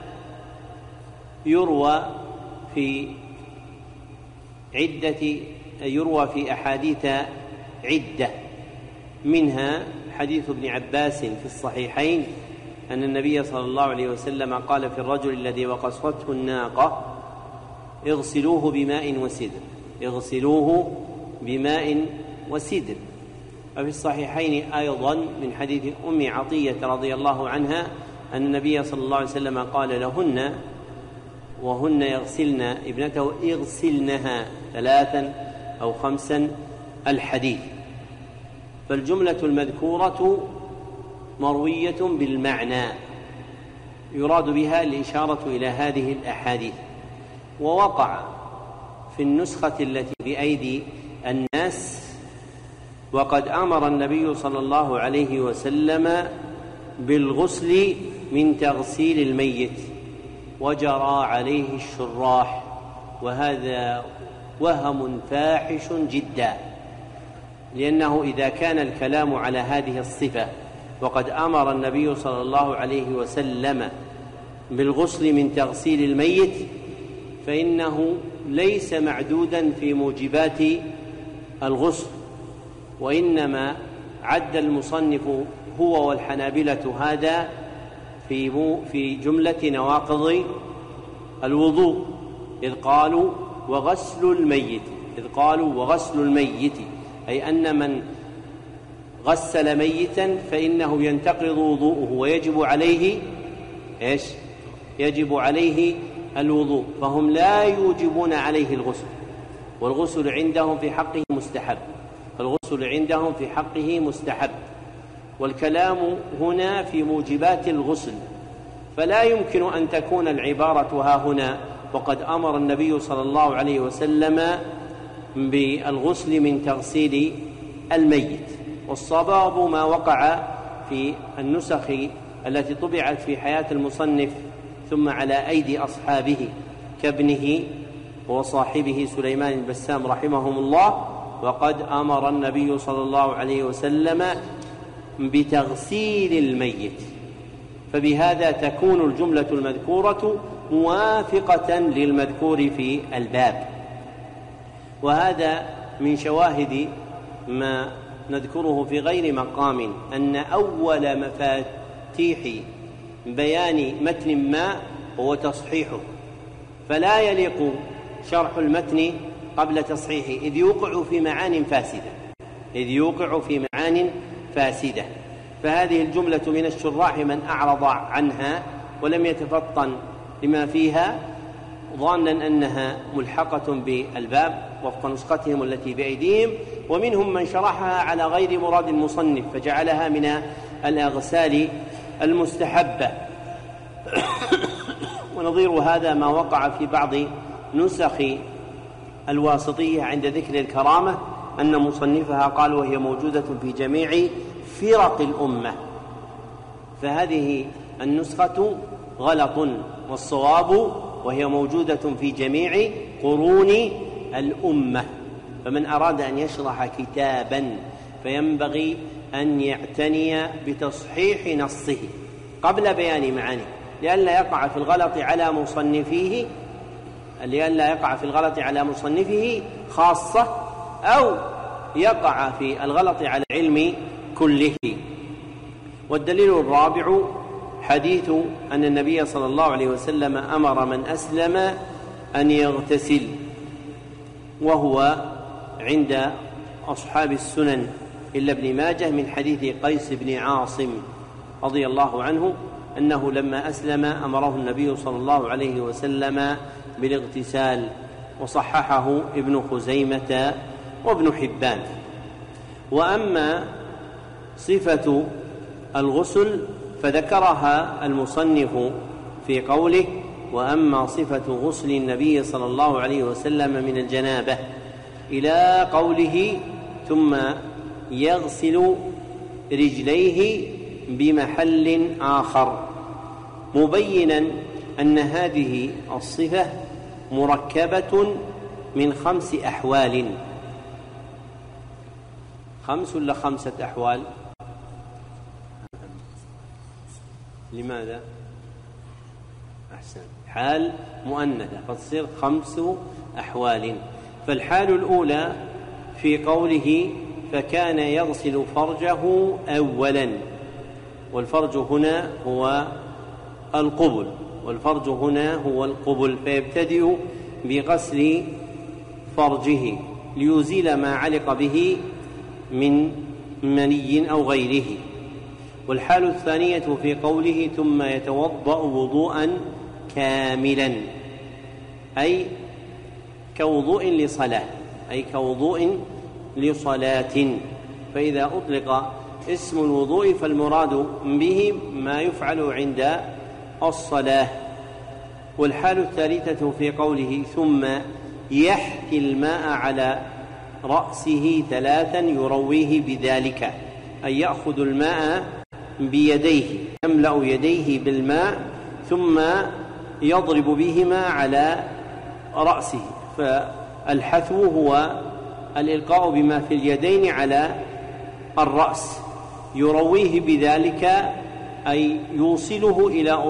يروى في أحاديث عدة، منها حديث ابن عباس في الصحيحين أن النبي صلى الله عليه وسلم قال في الرجل الذي وقصته الناقة: اغسلوه بماء وسدر. وفي الصحيحين أيضا من حديث أم عطية رضي الله عنها أن النبي صلى الله عليه وسلم قال لهن وهن يغسلن ابنته: اغسلنها 3 أو 5 الحديث. فالجملة المذكورة مروية بالمعنى يراد بها الإشارة إلى هذه الأحاديث. ووقع في النسخة التي بأيدي الناس: وقد أمر النبي صلى الله عليه وسلم بالغسل من تغسيل الميت، وجرى عليه الشراح، وهذا وهم فاحش جدا، لأنه إذا كان الكلام على هذه الصفة وقد أمر النبي صلى الله عليه وسلم بالغسل من تغسيل الميت فإنه ليس معدودا في موجبات الغسل، وإنما عد المصنف هو والحنابلة هذا في جملة نواقض الوضوء، إذ قالوا وغسل الميت، أي أن من غسل ميتا فإنه ينتقض وضوءه ويجب عليه يجب عليه الوضوء فهم لا يوجبون عليه الغسل، والغسل عندهم في حقه مستحب، فالغسل عندهم في حقه مستحب. والكلام هنا في موجبات الغسل، فلا يمكن أن تكون العبارة ها هنا وقد أمر النبي صلى الله عليه وسلم بالغسل من تغسيل الميت. والصواب ما وقع في النسخ التي طبعت في حياة المصنف ثم على أيدي أصحابه كابنه وصاحبه سليمان البسام رحمهم الله، وقد أمر النبي صلى الله عليه وسلم بتغسيل الميت، فبهذا تكون الجملة المذكورة موافقة للمذكور في الباب. وهذا من شواهد ما نذكره في غير مقام أن أول مفاتيح بيان متن ما هو تصحيحه، فلا يليق شرح المتن قبل تصحيحه إذ يوقع في معان فاسدة. فهذه الجملة من الشراح من أعرض عنها ولم يتفطن لما فيها ظانا أنها ملحقة بالباب وفق نسختهم التي بأيديهم، ومنهم من شرحها على غير مراد المصنف فجعلها من الأغسال المستحبة. ونظير هذا ما وقع في بعض نسخ الواسطية عند ذكر الكرامة أن مصنفها قال وهي موجودة في جميع فرق الأمة، فهذه النسخة غلط، والصواب وهي موجودة في جميع قرون الأمة. فمن أراد أن يشرح كتابا فينبغي أن يعتني بتصحيح نصه قبل بيان معانيه لئلا يقع في الغلط على مصنفه خاصة أو يقع في الغلط على العلم كله. والدليل الرابع حديث أن النبي صلى الله عليه وسلم أمر من أسلم أن يغتسل، وهو عند أصحاب السنن إلا ابن ماجه من حديث قيس بن عاصم رضي الله عنه أنه لما أسلم أمره النبي صلى الله عليه وسلم بالاغتسال، وصححه ابن خزيمة وابن حبان. وأما صفة الغسل فذكرها المصنف في قوله وأما صفة غسل النبي صلى الله عليه وسلم من الجنابة إلى قوله ثم يغسل رجليه بمحل آخر، مبينا أن هذه الصفة مركبة من 5 أحوال. 5 ولا 5 أحوال؟ لماذا؟ أحسن، حال مؤنثة فتصير 5 أحوال. فالحال الأولى في قوله فكان يغسل فرجه أولا، والفرج هنا هو القبل، فيبتدئ بغسل فرجه ليزيل ما علق به من مني أو غيره. والحال الثانية في قوله ثم يتوضأ وضوءا كاملا، أي كوضوء لصلاة، فإذا أطلق اسم الوضوء فالمراد به ما يفعل عند الصلاة. والحال الثالثة في قوله ثم يحكي الماء على رأسه 3 يرويه بذلك، أي يأخذ الماء بيديه يملأ يديه بالماء ثم يضرب بهما على رأسه، فالحثو هو الإلقاء بما في اليدين على الرأس، يرويه بذلك أي يوصله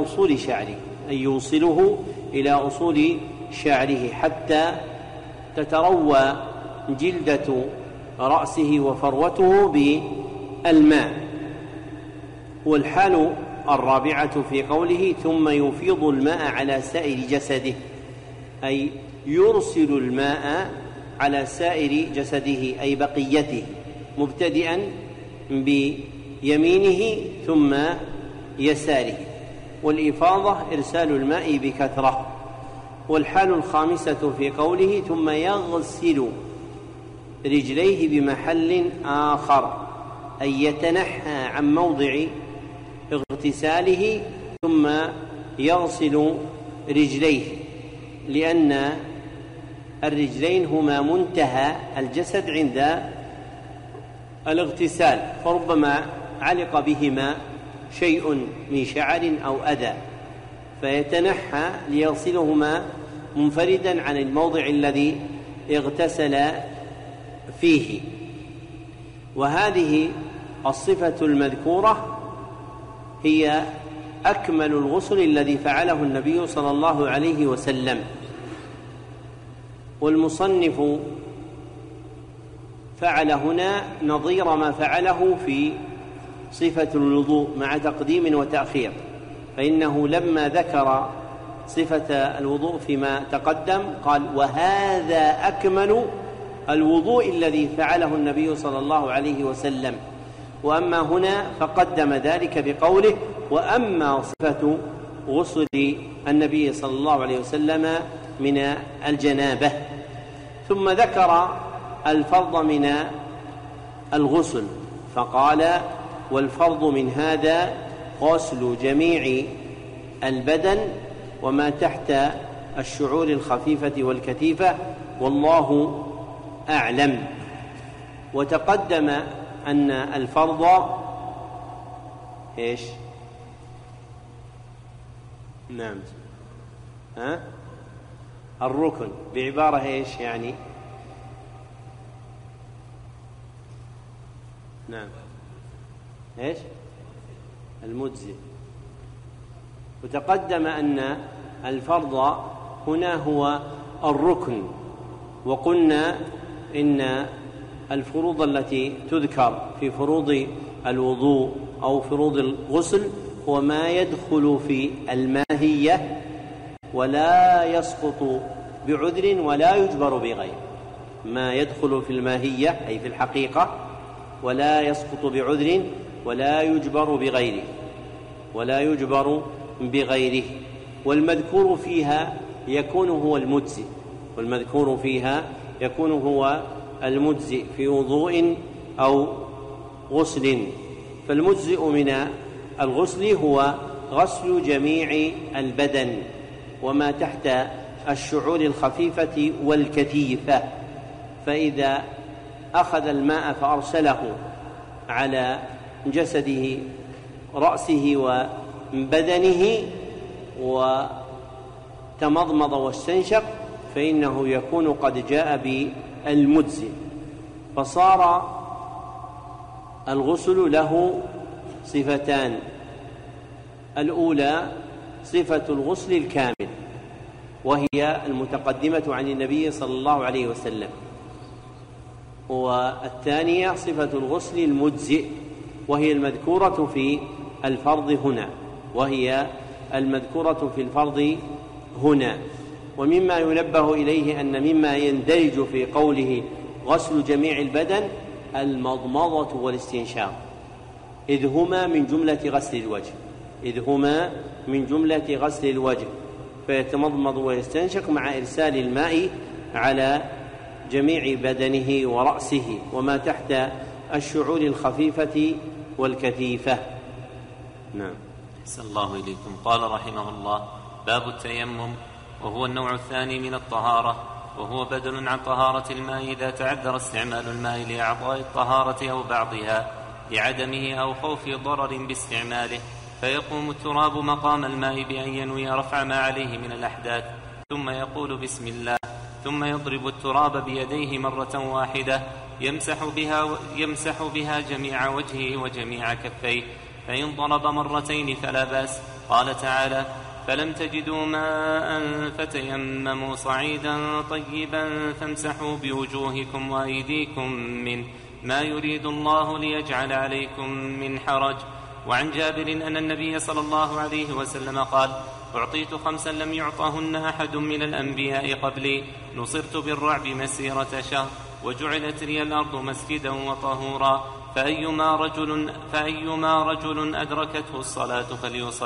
إلى أصول شعره حتى تتروى جلدة رأسه وفروته بالماء. والحال الرابعة في قوله ثم يفيض الماء على سائر جسده، أي يرسل الماء على سائر جسده أي بقيته، مبتدئا بيمينه ثم يساره. والإفاضة إرسال الماء بكثرة، والحال الخامسة في قوله ثم يغسل رجليه بمحل آخر، أي يتنحى عن موضع اغتساله ثم يغسل رجليه، لأن الرجلين هما منتهى الجسد عند الاغتسال، فربما علق بهما شيء من شعر أو أذى فيتنحى ليغسلهما منفردا عن الموضع الذي اغتسل فيه. وهذه الصفة المذكورة هي أكمل الغسل الذي فعله النبي صلى الله عليه وسلم. والمصنف فعل هنا نظير ما فعله في صفة الوضوء مع تقديم وتأخير، فإنه لما ذكر صفة الوضوء فيما تقدم قال وهذا أكمل الوضوء الذي فعله النبي صلى الله عليه وسلم، وأما هنا فقدم ذلك بقوله وأما صفة غسل النبي صلى الله عليه وسلم من الجنابة، ثم ذكر الفرض من الغسل فقال والفرض من هذا غسل جميع البدن وما تحت الشعور الخفيفة والكثيفة والله أعلم. وتقدم أن الفرض إيش؟ نعم الركن بعبارة إيش يعني؟ نعم إيش؟ المجزئ. وتقدم أن الفرض هنا هو الركن، وقلنا إن الفروض التي تذكر في فروض الوضوء أو فروض الغسل هو ما يدخل في الماهية ولا يسقط بعذر ولا يجبر بغيره، ما يدخل في الماهية أي في الحقيقة ولا يسقط بعذر ولا يجبر بغيره والمذكور فيها يكون هو المجزئ في وضوء أو غسل. فالمجزئ من الغسل هو غسل جميع البدن وما تحت الشعور الخفيفة والكثيفة، فإذا أخذ الماء فأرسله على جسده رأسه وبدنه وتمضمض واستنشق فإنه يكون قد جاء بالمجزئ. فصار الغسل له صفتان: الأولى صفة الغسل الكامل وهي المتقدمة عن النبي صلى الله عليه وسلم، والثانية صفة الغسل المجزئ وهي المذكورة في الفرض هنا ومما ينبه إليه أن مما يندرج في قوله غسل جميع البدن المضمضة والاستنشاق، إذ هما من جملة غسل الوجه، فيتمضمض ويستنشق مع إرسال الماء على جميع بدنه ورأسه وما تحت الشعور الخفيفة والكثيفة. نعم. أحسن الله إليكم. قال رحمه الله: باب التيمم، وهو النوع الثاني من الطهارة، وهو بدل عن طهارة الماء إذا تعذر استعمال الماء لأعضاء الطهارة أو بعضها لعدمه أو خوف ضرر باستعماله، فيقوم التراب مقام الماء بأن ينوي رفع ما عليه من الأحداث ثم يقول بسم الله، ثم يضرب التراب بيديه مرة واحدة يمسح بها جميع وجهه وجميع كفيه، فإن ضرب مرتين فلا بأس. قال تعالى: فلم تجدوا ماء فتيمموا صعيدا طيبا فامسحوا بوجوهكم وأيديكم منه، ما يريد الله ليجعل عليكم من حرج. وعن جابر أن النبي صلى الله عليه وسلم قال: أعطيت 5 لم يعطهن أحد من الأنبياء قبلي، نصرت بالرعب مسيرة شهر، وجعلت لي الأرض مسجدا وطهورا، فأيما رجل أدركته الصلاة فليصل،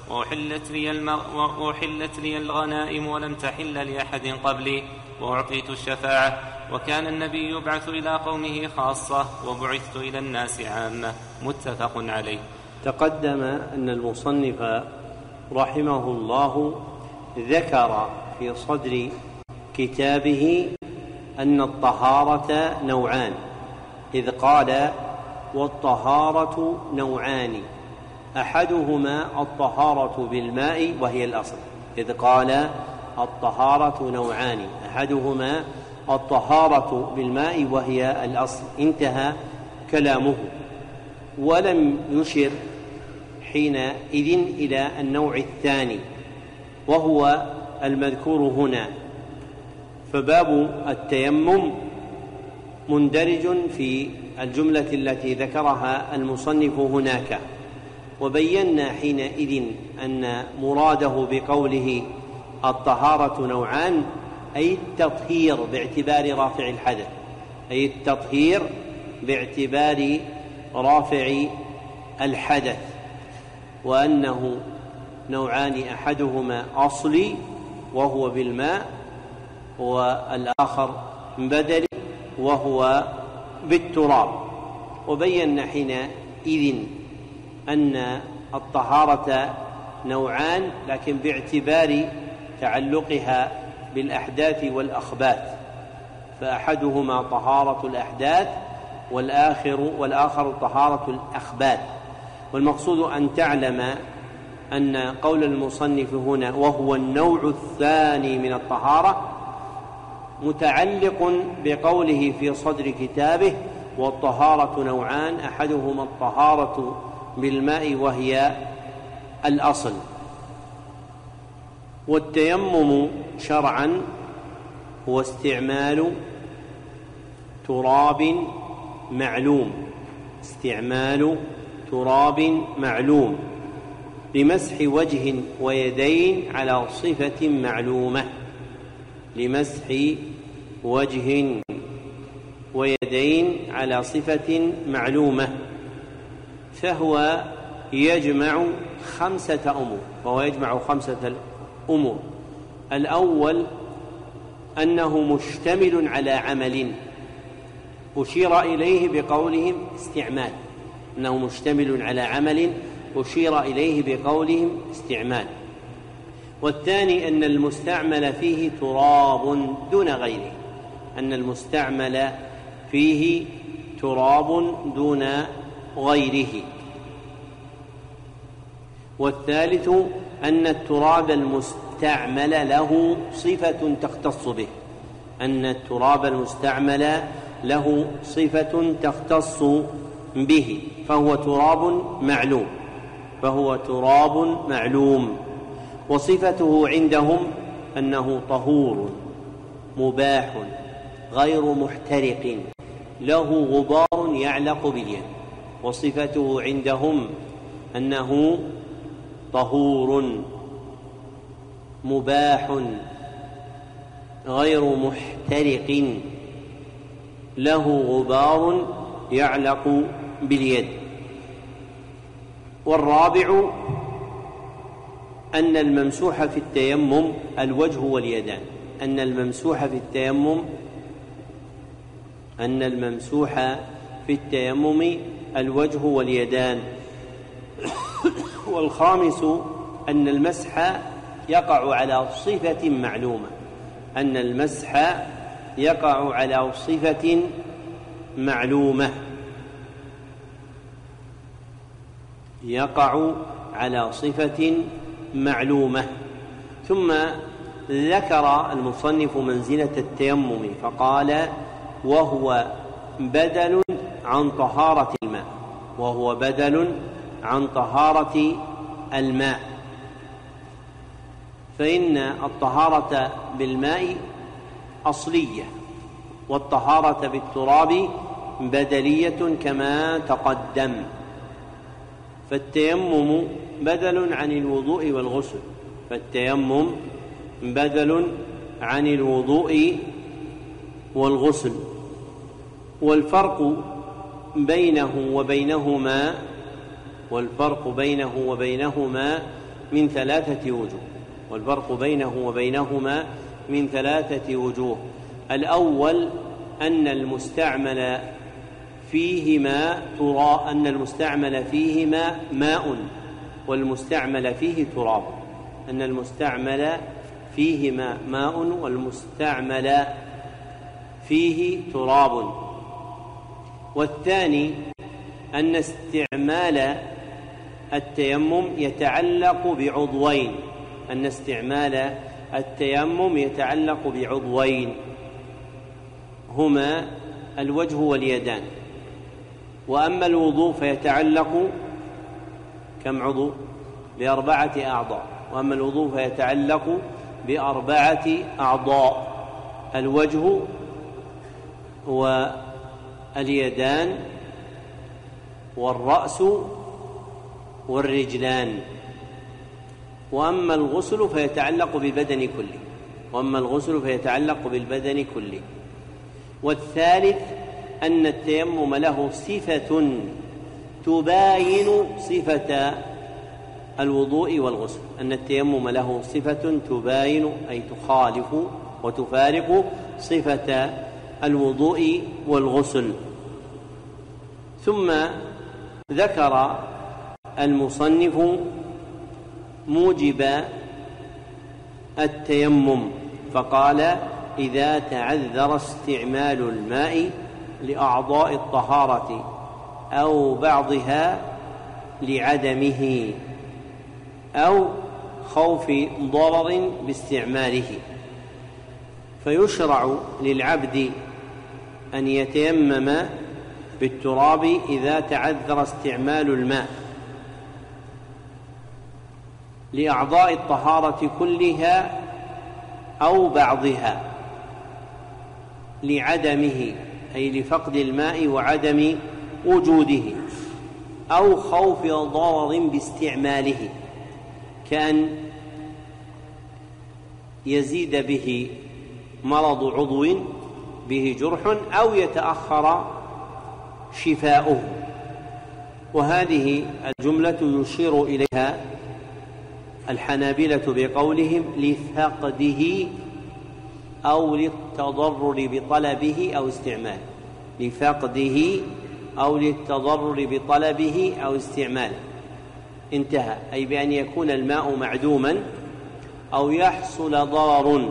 وأحلت لي الغنائم ولم تحل لأحد قبلي، وأعطيت الشفاعة، وكان النبي يبعث إلى قومه خاصة وبعثت إلى الناس عامة. متفق عليه. تقدم أن المصنف رحمه الله ذكر في صدر كتابه أن الطهارة نوعان، إذ قال: والطهارة نوعان أحدهما الطهارة بالماء وهي الأصل. إذ قال: الطهارة نوعان أحدهما الطهارة بالماء وهي الأصل، انتهى كلامه، ولم يشر حينئذ إلى النوع الثاني وهو المذكور هنا. فباب التيمم مندرج في الجملة التي ذكرها المصنف هناك، وبينا حينئذ أن مراده بقوله الطهارة نوعان أي التطهير باعتبار رافع الحدث، أي التطهير باعتبار رافع الحدث، وأنه نوعان أحدهما أصلي وهو بالماء، والآخر بدلي وهو بالتراب. وبينا حينئذ أن الطهارة نوعان لكن باعتبار تعلقها بالأحداث والأخبات، فأحدهما طهارة الأحداث والآخر طهارة الأخبات. والمقصود أن تعلم أن قول المصنف هنا وهو النوع الثاني من الطهارة متعلق بقوله في صدر كتابه والطهارة نوعان أحدهما الطهارة بالماء وهي الأصل. والتيمم شرعا هو استعمال تراب معلوم لمسح وجه ويدين على صفة معلومة، لمسح وجه ويدين على صفة معلومة، فهو يجمع خمسة أمور. الأول أنه مشتمل على عمل أشير إليه بقولهم استعمال، أنه مشتمل على عمل أشير إليه بقولهم استعمال. والثاني أن المستعمل فيه تراب دون غيره، أن المستعمل فيه تراب دون غيره. والثالث أن التراب المستعمل له صفة تختص به، أن التراب المستعمل له صفة تختص به، فهو تراب معلوم. وصفته عندهم أنه طهور مباح غير محترق له غبار يعلق باليد. وصفته عندهم أنه طهور مباح غير محترق له غبار يعلق باليد. والرابع أن الممسوح في التيمم الوجه واليدان، أن الممسوح في التيمم الوجه واليدان. والخامس أن المسح يقع على صفة معلومة، أن المسح يقع على صفة معلومة، يقع على صفة معلومة. ثم ذكر المصنف منزلة التيمم فقال وهو بدل عن طهارة الماء، وهو بدل عن طهارة الماء، فإن الطهارة بالماء أصلية والطهارة بالتراب بدلية كما تقدم. فالتيمم بدل عن الوضوء والغسل، فالتيمم بدل عن الوضوء والغسل. والفرق بينه وبينهما من 3 وجوه، والفرق بينه وبينهما من 3 وجوه. الأول أن المستعمل فيهما ماء والمستعمل فيه تراب، أن المستعمل فيهما ماء والمستعمل فيه تراب. والثاني أن استعمال التيمم يتعلق بعضوين، هما الوجه واليدان. وأما الوضوء فيتعلق كم عضو؟ ب4 أعضاء. وأما الوضوء فيتعلق ب4 أعضاء: الوجه واليدان والرأس والرجلان. وأما الغسل فيتعلق بالبدن كله. والثالث أن التيمم له صفة تباين صفة الوضوء والغسل، أن التيمم له صفة تباين أي تخالف وتفارق صفة الوضوء والغسل. ثم ذكر المصنف موجب التيمم فقال: إذا تعذر استعمال الماء لأعضاء الطهارة أو بعضها لعدمه أو خوف ضرر باستعماله، فيشرع للعبد أن يتيمم بالتراب إذا تعذر استعمال الماء لأعضاء الطهارة كلها أو بعضها لعدمه أي لفقد الماء وعدم وجوده، أو خوف ضرر باستعماله كأن يزيد به مرض عضو به جرح أو يتأخر شفاؤه. وهذه الجملة يشير إليها الحنابلة بقولهم: لفقده أو للتضرر بطلبه أو استعماله، لفقده أو للتضرر بطلبه أو استعماله، انتهى. أي بأن يكون الماء معدوما أو يحصل ضرر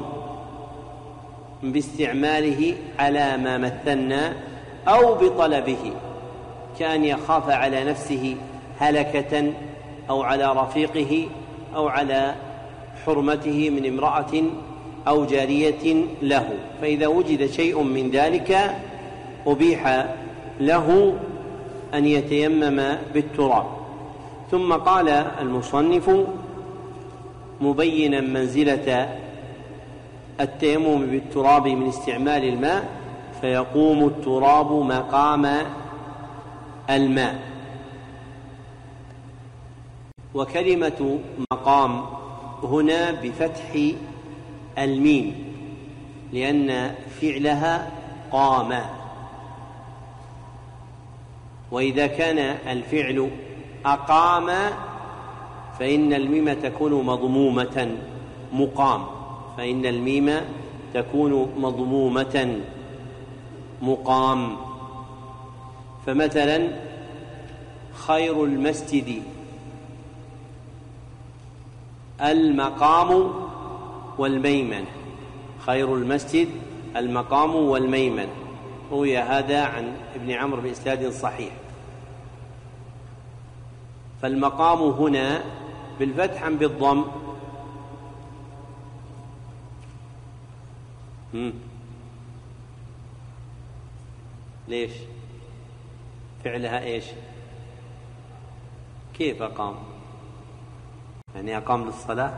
باستعماله على ما مثلنا أو بطلبه، كأن يخاف على نفسه هلكة أو على رفيقه أو على حرمته من امرأة أو جارية له، فإذا وجد شيء من ذلك أبيح له أن يتيمم بالتراب. ثم قال المصنف مبينا منزلة التيمم بالتراب من استعمال الماء: فيقوم التراب مقام الماء. وكلمة مقام هنا بفتح الميم لأن فعلها قام، وإذا كان الفعل أقام فإن الميم تكون مضمومة مقام، فإن الميم تكون مضمومة مقام. فمثلا خير المسجد المقام والميمن، خير المسجد المقام والميمن، روي هذا عن ابن عمرو بإسناد صحيح. فالمقام هنا بالفتح أم بالضم؟ ليش؟ فعلها إيش؟ كيف أقام؟ يعني أقام للصلاة؟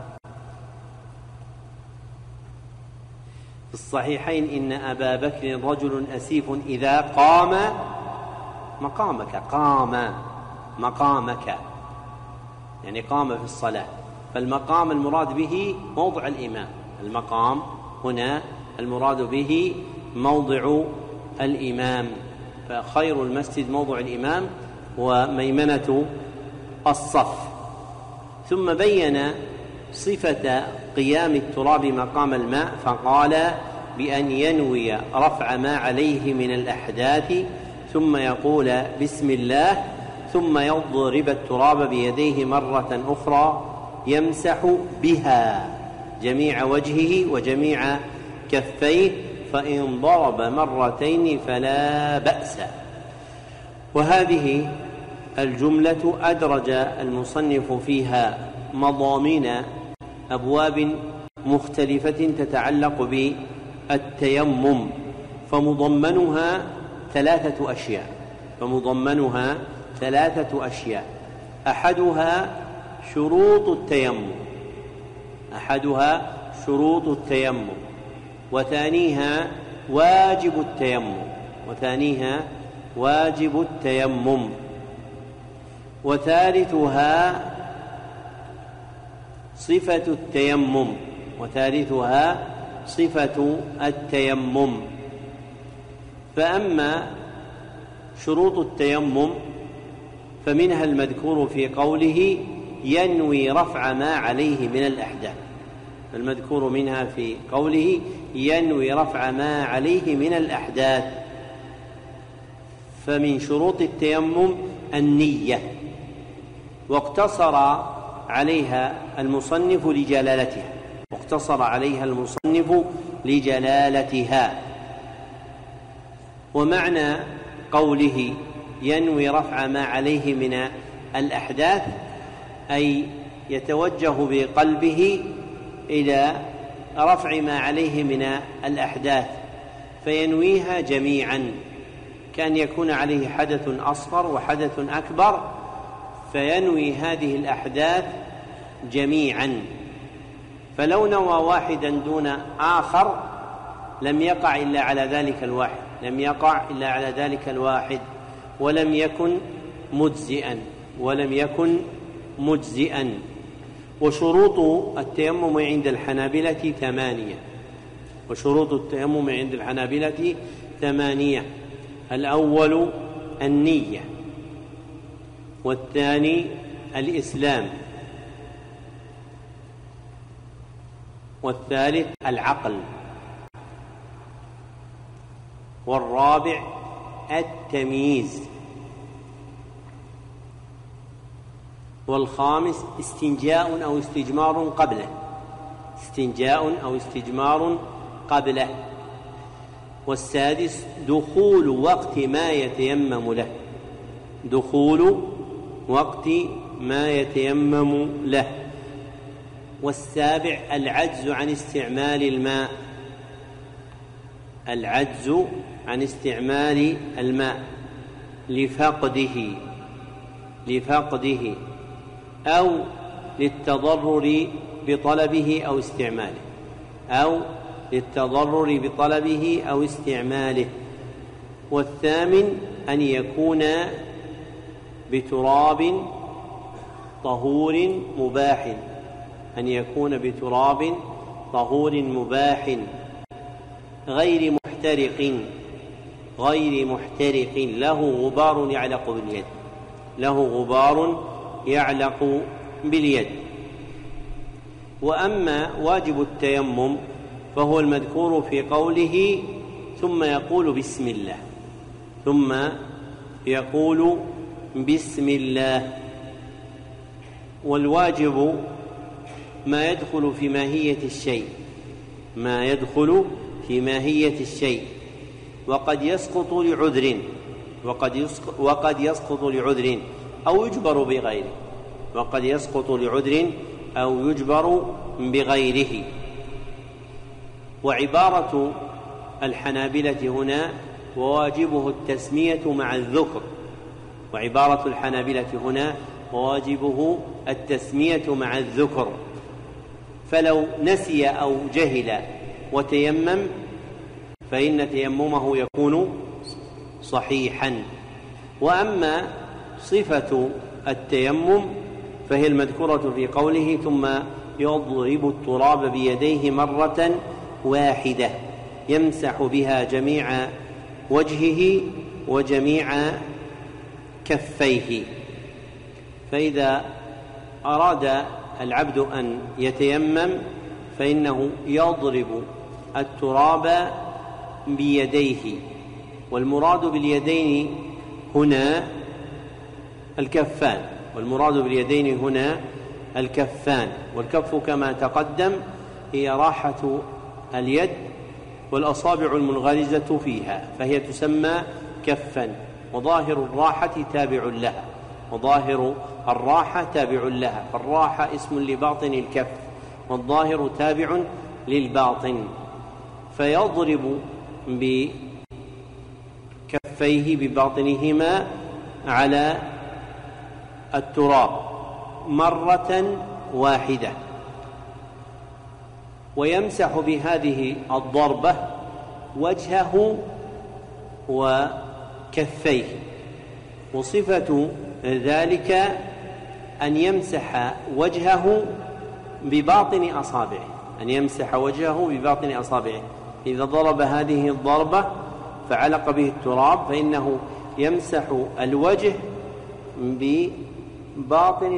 في الصحيحين: إن أبا بكر رجل أسيف إذا قام مقامك، قام مقامك يعني قام في الصلاة. فالمقام المراد به موضع الإمام، المقام هنا المراد به موضع الإمام، فخير المسجد موضع الإمام وميمنة الصف. ثم بين صفة قيام التراب مقام الماء فقال بأن ينوي رفع ما عليه من الأحداث ثم يقول بسم الله ثم يضرب التراب بيديه مرة أخرى يمسح بها جميع وجهه وجميع كفيه، فإن ضرب مرتين فلا بأس. وهذه الجملة أدرج المصنف فيها مضامين أبواب مختلفة تتعلق بالتيمم، فمضمنها ثلاثة أشياء. أحدها شروط التيمم، وثانيها واجب التيمم، وثالثها صفة التيمم. فأما شروط التيمم فمنها المذكور في قوله ينوي رفع ما عليه من الأحداث، المذكور منها في قوله ينوي رفع ما عليه من الأحداث. فمن شروط التيمم النية، واقتصر عليها المصنف لجلالتها. ومعنى قوله ينوي رفع ما عليه من الأحداث أي يتوجه بقلبه إلى رفع ما عليه من الأحداث فينويها جميعا، كان يكون عليه حدث أصغر وحدث أكبر فينوي هذه الأحداث جميعا. فلو نوى واحدا دون آخر لم يقع إلا على ذلك الواحد ولم يكن مجزئا. وشروط التيمم عند الحنابلة 8. الأول النية، والثاني الإسلام، والثالث العقل، والرابع التمييز، والخامس استنجاء أو استجمار قبله، والسادس دخول وقت ما يتيمم له، والسابع العجز عن استعمال الماء لفقده أو للتضرر بطلبه أو استعماله، والثامن أن يكون بتراب طهور مباح غير محترق له غبار يعلق باليد. وأما واجب التيمم فهو المذكور في قوله ثم يقول بسم الله. والواجب ما يدخل في ماهية الشيء وقد يسقط لعذر أو يجبر بغيره. وعبارة الحنابلة هنا وواجبه التسمية مع الذكر، فلو نسي أو جهل وتيمم فإن تيممه يكون صحيحا. وأما صفة التيمم فهي المذكورة في قوله ثم يضرب التراب بيديه مرة واحدة يمسح بها جميع وجهه وجميع كفيه. فإذا أراد العبد أن يتيمم فإنه يضرب التراب بيديه، والمراد باليدين هنا الكفان، والكف كما تقدم هي راحة اليد والأصابع المنغرزة فيها، فهي تسمى كفا، وظاهر الراحة تابع لها، فالراحة اسم لباطن الكف والظاهر تابع للباطن، فيضرب بكفيه بباطنهما على التراب مرة واحدة، ويمسح بهذه الضربة وجهه وكفيه. وصفة ذلك أن يمسح وجهه بباطن أصابعه، إذا ضرب هذه الضربة فعلق به التراب فإنه يمسح الوجه بباطن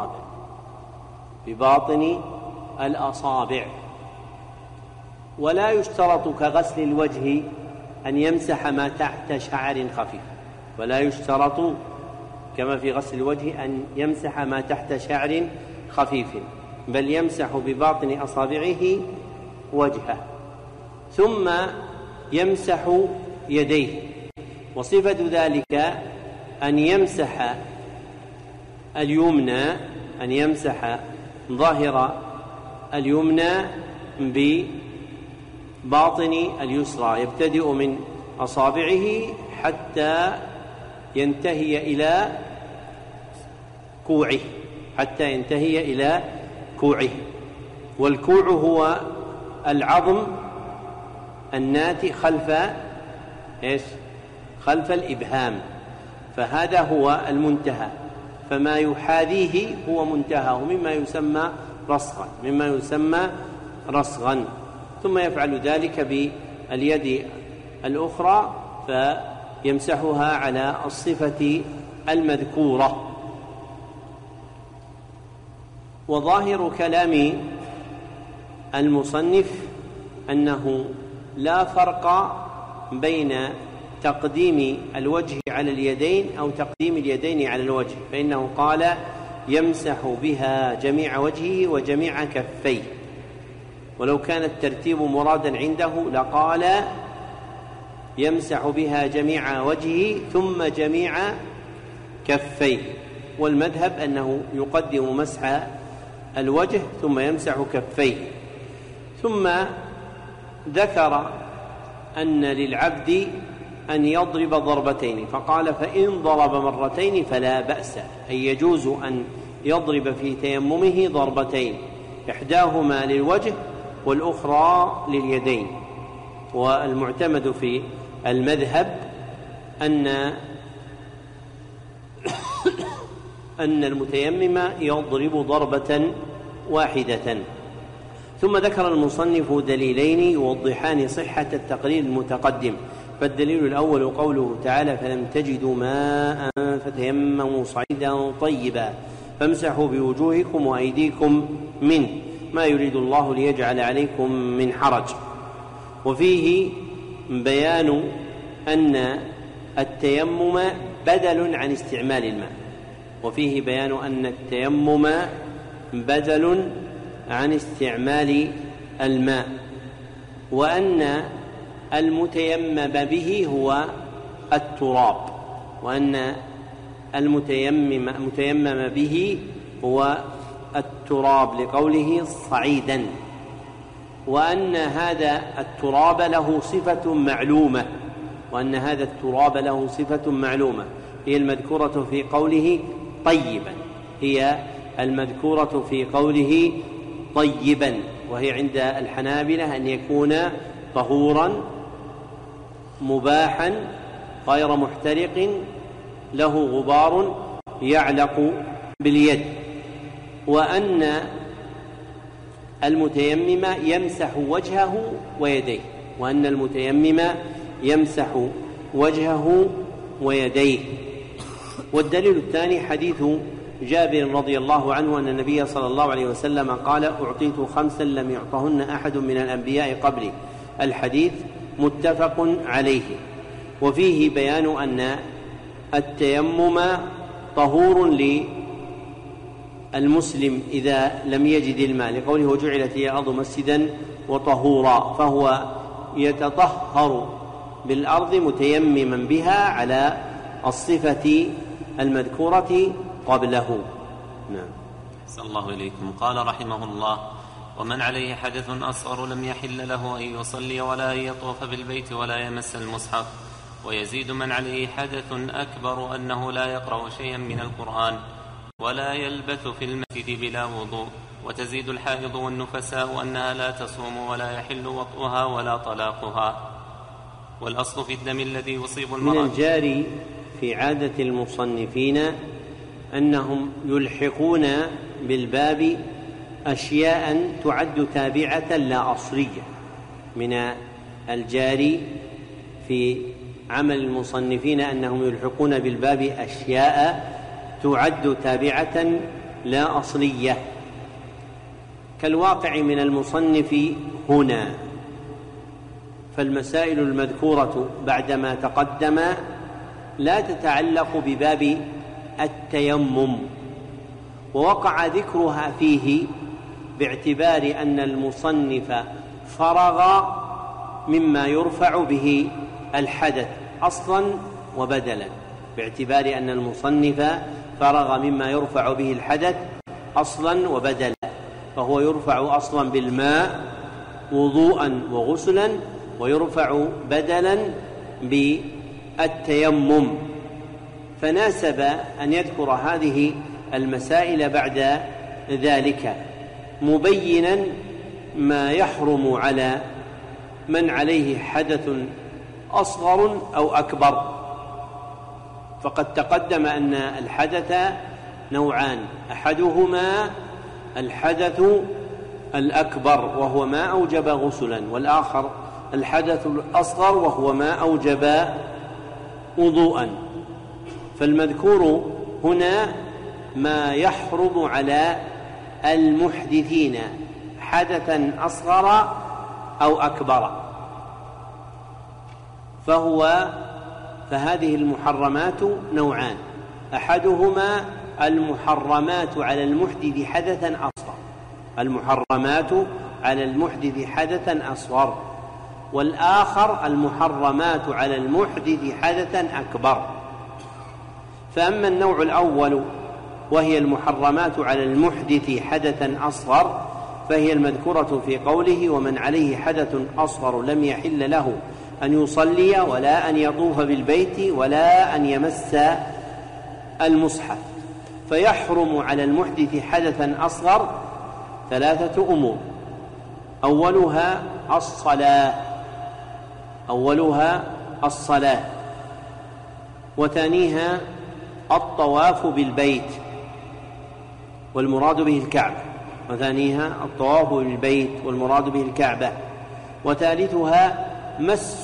الأصابع، ولا يشترط كغسل الوجه أن يمسح ما تحت شعر خفيف، ولا يشترط كما في غسل الوجه أن يمسح ما تحت شعر خفيف، بل يمسح بباطن أصابعه وجهه، ثم يمسح يديه. وصفة ذلك أن يمسح ظاهر اليمنى بباطن اليسرى، يبتدئ من أصابعه حتى ينتهي إلى كوعه، والكوع هو العظم الناتئ خلف الإبهام، فهذا هو المنتهى، فما يحاذيه هو منتهاه مما يسمى رسغا، ثم يفعل ذلك باليد الأخرى فيمسحها على الصفة المذكورة. وظاهر كلام المصنف أنه لا فرق بين تقديم الوجه على اليدين أو تقديم اليدين على الوجه، فإنه قال يمسح بها جميع وجهه وجميع كفيه، ولو كان الترتيب مرادا عنده لقال يمسح بها جميع وجهه ثم جميع كفيه، والمذهب أنه يقدم مسح الوجه ثم يمسح كفيه. ثم ذكر أن للعبد أن يضرب ضربتين، فقال فإن ضرب مرتين فلا بأس، أي يجوز أن يضرب في تيممه ضربتين، إحداهما للوجه والأخرى لليدين. والمعتمد في المذهب أن المتيمم يضرب ضربة واحدة. ثم ذكر المصنف دليلين يوضحان صحة التقرير المتقدم، فالدليل الأول قوله تعالى فلم تجدوا ماء فتيمموا صعيدا طيبا فامسحوا بوجوهكم وأيديكم منه ما يريد الله ليجعل عليكم من حرج. وفيه بيان أن التيمم بدل عن استعمال الماء، عن استعمال الماء، وأن المتيمم به هو التراب، لقوله صعيدا، وأن هذا التراب له صفة معلومة، هي المذكورة في قوله طيبا، وهي عند الحنابلة أن يكون طهورا مباحا غير محترق له غبار يعلق باليد، وأن المتيمم يمسح وجهه ويديه. والدليل الثاني حديث جابر رضي الله عنه أن النبي صلى الله عليه وسلم قال: أعطيت 5 لم يعطهن أحد من الأنبياء قبلي. الحديث متفق عليه. وفيه بيان أن التيمم طهور للمسلم إذا لم يجد الماء، لقوله: وجعلت لي الأرض مسجدا وطهورا، فهو يتطهر بالأرض متيمما بها على الصفة المذكورة قبله. نعم. أحسن الله إليكم. قال رحمه الله: ومن عليه حدث أصغر لم يحل له أن يصلي ولا أن يطوف بالبيت ولا يمس المصحف. ويزيد من عليه حدث أكبر أنه لا يقرأ شيئا من القرآن ولا يلبث في المسجد بلا وضوء. وتزيد الحائض والنفساء أنها لا تصوم ولا يحل وطئها ولا طلاقها. والأصل في الدم الذي يصيب المرأة. من الجاري في عادة المصنفين أنهم يلحقون بالباب أشياء تعد تابعة لا أصلية. من الجاري في عمل المصنفين أنهم يلحقون بالباب أشياء تعد تابعة لا أصلية، كالواقع من المصنف هنا. فالمسائل المذكورة بعدما تقدم لا تتعلق بباب التيمم، ووقع ذكرها فيه باعتبار أن المصنف فرغ مما يرفع به الحدث أصلا وبدلا، باعتبار أن المصنف فرغ مما يرفع به الحدث أصلا وبدلا، فهو يرفع أصلا بالماء وضوءا وغسلا، ويرفع بدلا بالتيمم، فناسب أن يذكر هذه المسائل بعد ذلك، مبينا ما يحرم على من عليه حدث أصغر أو أكبر. فقد تقدم أن الحدث نوعان: أحدهما الحدث الأكبر وهو ما أوجب غسلا، والآخر الحدث الأصغر وهو ما أوجب وضوءا. فالمذكور هنا ما يحرم على المحدثين حدثا أصغر أو أكبر، فهذه المحرمات نوعان: أحدهما المحرمات على المحدث حدثا أصغر، المحرمات على المحدث حدثا أصغر، والآخر المحرمات على المحدث حدثا أكبر. فأما النوع الأول وهي المحرمات على المحدث حدثا أصغر، فهي المذكورة في قوله: ومن عليه حدث أصغر لم يحل له أن يصلي ولا أن يطوف بالبيت ولا أن يمس المصحف. فيحرم على المحدث حدثا أصغر 3 أمور: أولها الصلاة، وثانيها الطواف بالبيت والمراد به الكعبة، وثالثها مس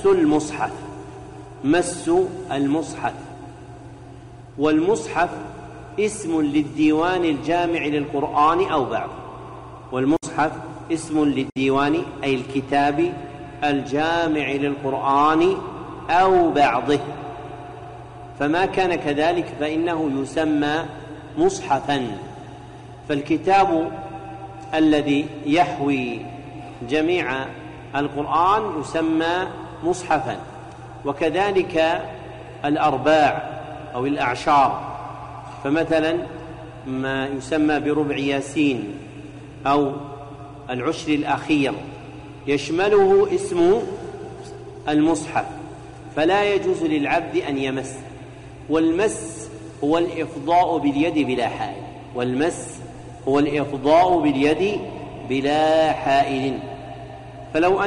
المصحف. والمصحف اسم للديوان الجامع للقرآن أو بعضه، والمصحف اسم للديوان أي الكتاب الجامع للقرآن أو بعضه، فما كان كذلك فإنه يسمى مصحفا. فالكتاب الذي يحوي جميع القرآن يسمى مصحفا، وكذلك الأرباع أو الأعشار، فمثلا ما يسمى بربع ياسين أو العشر الأخير يشمله اسم المصحف، فلا يجوز للعبد أن يمس. والمس هو الإفضاء باليد بلا حائل، فلو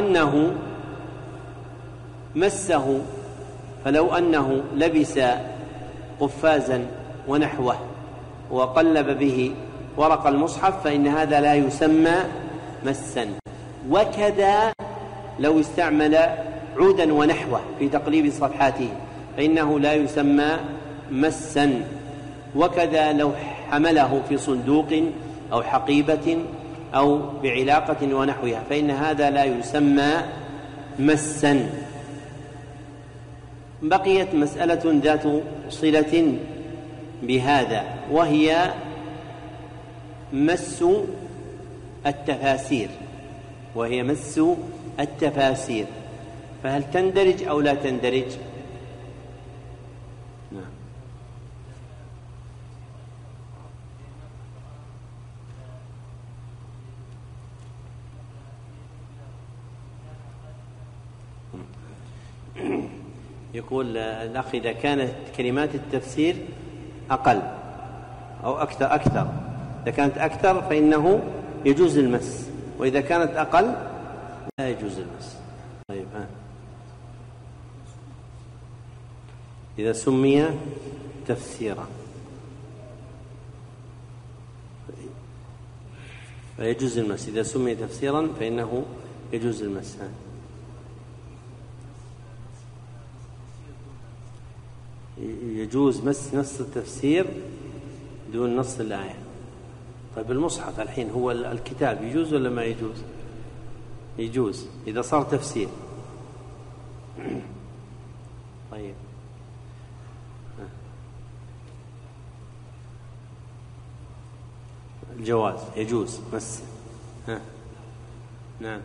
أنه لبس قفازا ونحوه وقلب به ورق المصحف فإن هذا لا يسمى مسا. وكذا لو استعمل عودا ونحوه في تقليب صفحاته فإنه لا يسمى مسا. وكذا لو حمله في صندوق أو حقيبة أو بعلاقة ونحوها، فإن هذا لا يسمى مسا. بقيت مسألة ذات صلة بهذا، وهي مس التفاسير، فهل تندرج أو لا تندرج؟ نعم. يقول الأخ: إذا كانت كلمات التفسير أقل أو أكثر، إذا كانت أكثر فإنه يجوز المس، وإذا كانت أقل لا يجوز المس. طيب، إذا سمي تفسيرا فيجوز المس، إذا سمي تفسيرا فإنه يجوز المس. يجوز مس نص التفسير دون نص الآية. طيب، المصحف الحين هو الكتاب، يجوز ولا ما يجوز؟ يجوز إذا صار تفسير. طيب، الجواز يجوز مس. نعم.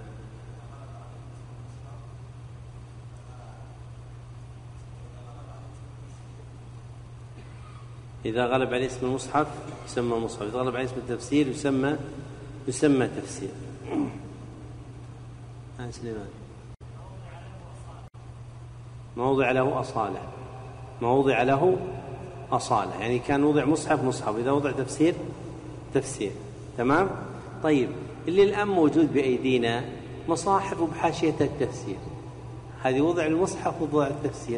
إذا غلب عليه اسم المصحف يسمى مصحف، إذا غلب عليه اسم التفسير يسمى تفسير. سليمان: موضع له أصالة، يعني كان وضع مصحف، إذا وضع تفسير. تمام. طيب، اللي الآن موجود بأيدينا مصاحف بحاشية التفسير، هذه وضع المصحف ووضع التفسير.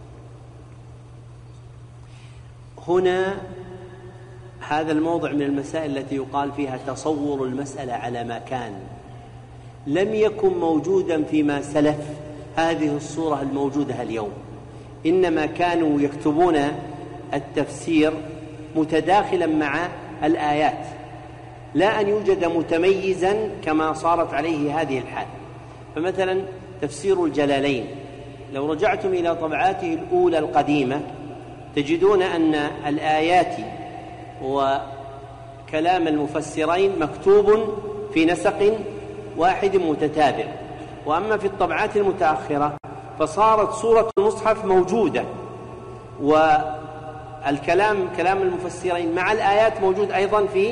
هنا هذا الموضع من المسائل التي يقال فيها تصور المسألة على ما كان، لم يكن موجودا فيما سلف هذه الصورة الموجودة اليوم، إنما كانوا يكتبون التفسير متداخلا مع الآيات، لا أن يوجد متميزا كما صارت عليه هذه الحال. فمثلا تفسير الجلالين لو رجعتم إلى طبعاته الأولى القديمة تجدون أن الآيات وكلام المفسرين مكتوب في نسق واحد متتابع. وأما في الطبعات المتأخرة فصارت صورة المصحف موجودة، والكلام كلام المفسرين مع الآيات موجود أيضا في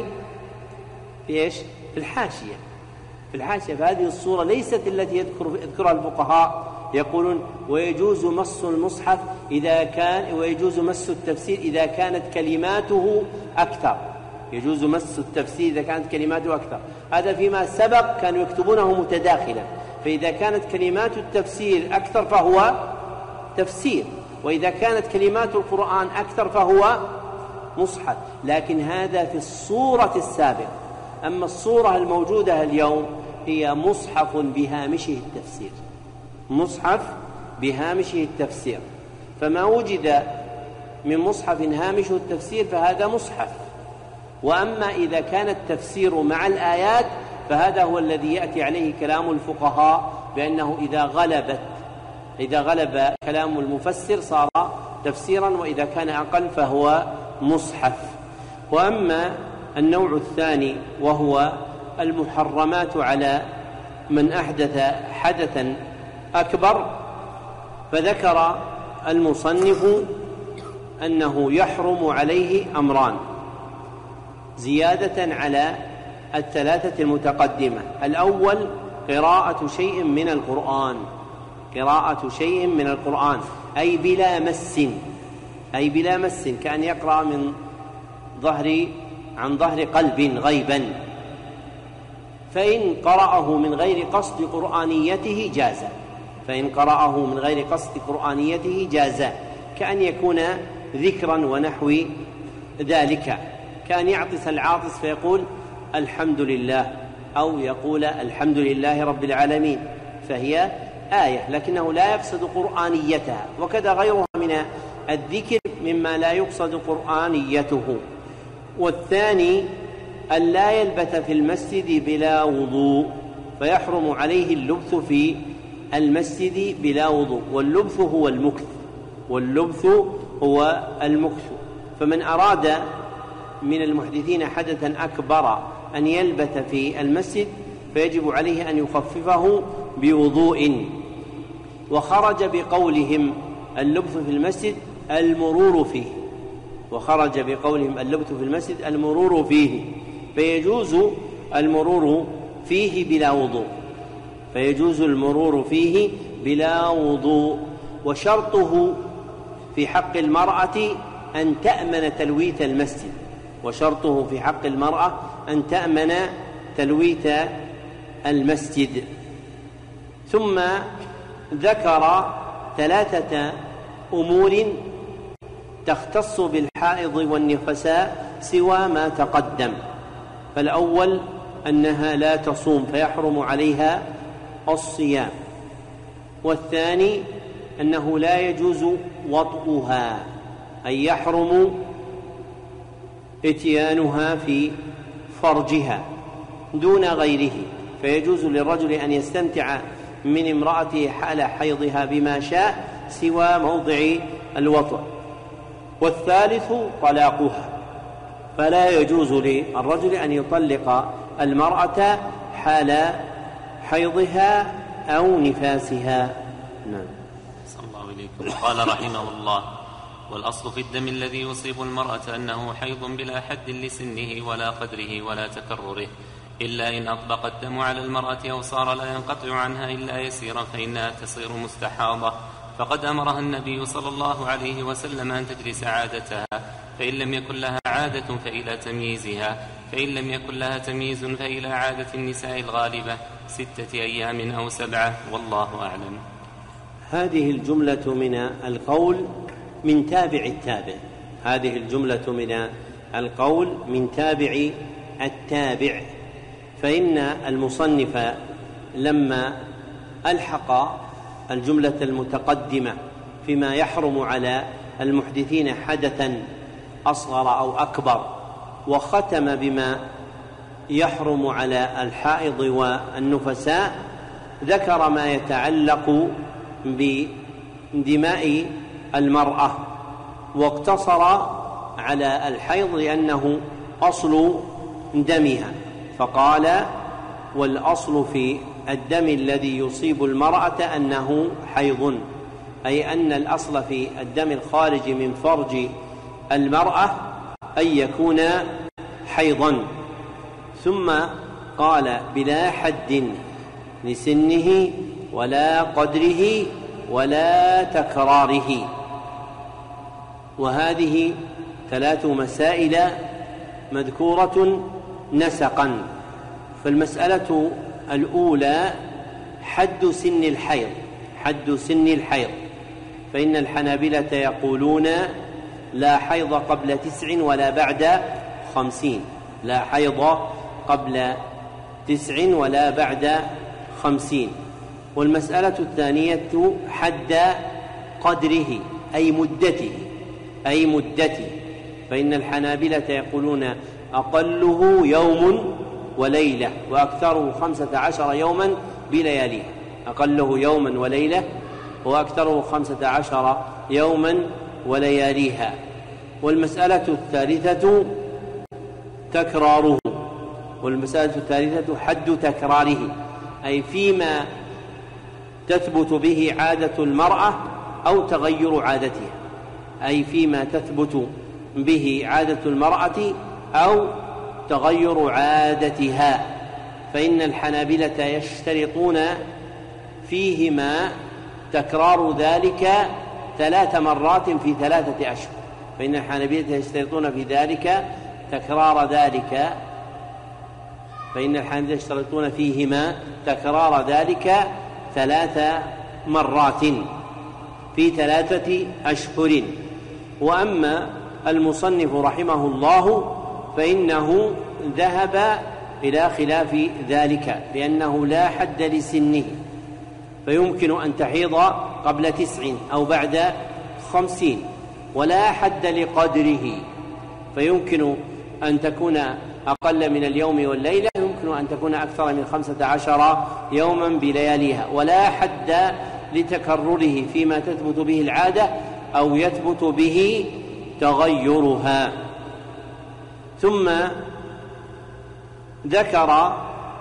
الحاشية. فهذه الصورة ليست التي يذكرها الفقهاء، يقولون ويجوز مس المصحف ويجوز مس التفسير إذا كانت كلماته أكثر. يجوز مس التفسير إذا كانت كلماته أكثر، هذا فيما سبق كانوا يكتبونه متداخلا، فإذا كانت كلمات التفسير أكثر فهو تفسير، وإذا كانت كلمات القرآن أكثر فهو مصحف. لكن هذا في الصورة السابقة. أما الصورة الموجودة اليوم هي مصحف بهامشه التفسير، فما وجد من مصحف هامشه التفسير فهذا مصحف. وأما إذا كان التفسير مع الآيات فهذا هو الذي يأتي عليه كلام الفقهاء بأنه إذا غلب كلام المفسر صار تفسيرا، وإذا كان أقل فهو مصحف. وأما النوع الثاني وهو المحرمات على من أحدث حدثا أكبر، فذكر المصنف أنه يحرم عليه أمران زيادة على الثلاثة المتقدمة. الأول قراءة شيء من القرآن أي بلا مس، كأن يقرأ عن ظهر قلب غيبا، فإن قرأه من غير قصد قرآنيته جاز، كأن يكون ذكرا ونحو ذلك، كأن يعطس العاطس فيقول الحمد لله، أو يقول الحمد لله رب العالمين، فهي آية لكنه لا يقصد قرآنيتها. وكذا غيرها من الذكر مما لا يقصد قرآنيته. والثاني أن لا يلبث في المسجد بلا وضوء، فيحرم عليه اللبث في المسجد بلا وضوء، واللبث هو المكث. فمن أراد من المحدثين حدثا أكبر أن يلبث في المسجد فيجب عليه أن يخففه بوضوء. وخرج بقولهم اللبث في المسجد المرور فيه، فيجوز المرور فيه بلا وضوء. وشرطه في حق المرأة أن تأمن تلويث المسجد. ثم ذكر 3 أمور تختص بالحائض والنفساء سوى ما تقدم. فالأول أنها لا تصوم فيحرم عليها الصيام، والثاني أنه لا يجوز وطئها، أي يحرم إتيانها في فرجها دون غيره، فيجوز للرجل أن يستمتع من امرأته حال حيضها بما شاء سوى موضع الوطئ. والثالث طلاقها، فلا يجوز للرجل أن يطلق المرأة حال حيضها أو نفاسها. نعم. صلى الله عليكم. قال رحمه الله: والأصل في الدم الذي يصيب المرأة أنه حيض بلا حد لسنه ولا قدره ولا تكرره، إلا إن أطبق الدم على المرأة أو صار لا ينقطع عنها إلا يسيرا فإنها تصير مستحاضة، فقد أمرها النبي صلى الله عليه وسلم أن تجلس عادتها، فإن لم يكن لها عادة فإلى تمييزها، فإن لم يكن لها تمييز فإلى عادة النساء الغالبة 6 أيام أو 7، والله أعلم. هذه الجملة من القول من تابع التابع، فإن المصنف لما ألحق الجملة المتقدمة فيما يحرم على المحدثين حدثا أصغر أو أكبر، وختم بما يحرم على الحائض والنفساء، ذكر ما يتعلق بدماء المرأة، واقتصر على الحيض لأنه أصل دمها، فقال: والأصل في الدم الذي يصيب المرأة أنه حيض، أي أن الأصل في الدم الخارج من فرج المرأة أن يكون حيضا. ثم قال: بلا حد لسنه ولا قدره ولا تكراره. وهذه 3 مسائل مذكورة نسقا. فالمسألة الأولى حد سن الحيض، فإن الحنابلة يقولون لا حيض قبل 9 ولا بعد 50، لا حيض قبل 9 ولا بعد 50. والمسألة الثانية حد قدره أي مدته، فإن الحنابلة يقولون أقله يوم وليلة وأكثره 15 يوما بلياليه، أقله يوما وليلة وأكثره 15 يوما ولياليها. والمسألة الثالثة حد تكراره، أي فيما تثبت به عادة المرأة أو تغير عادتها، فإن الحنابلة يشترطون فيهما تكرار ذلك 3 مرات في 3 أشهر، فإن الحنابلة يشترطون في ذلك فيهما تكرار ذلك 3 مرات في 3 أشهر. وأما المصنف رحمه الله فإنه ذهب إلى خلاف ذلك، لأنه لا حد لسنه، فيمكن أن تحيض قبل 9 أو بعد 50، ولا حد لقدره، فيمكن أن تكون أقل من اليوم والليلة، يمكن أن تكون أكثر من 15 يوما بلياليها، ولا حد لتكرره فيما تثبت به العادة أو يثبت به تغيرها. ثم ذكر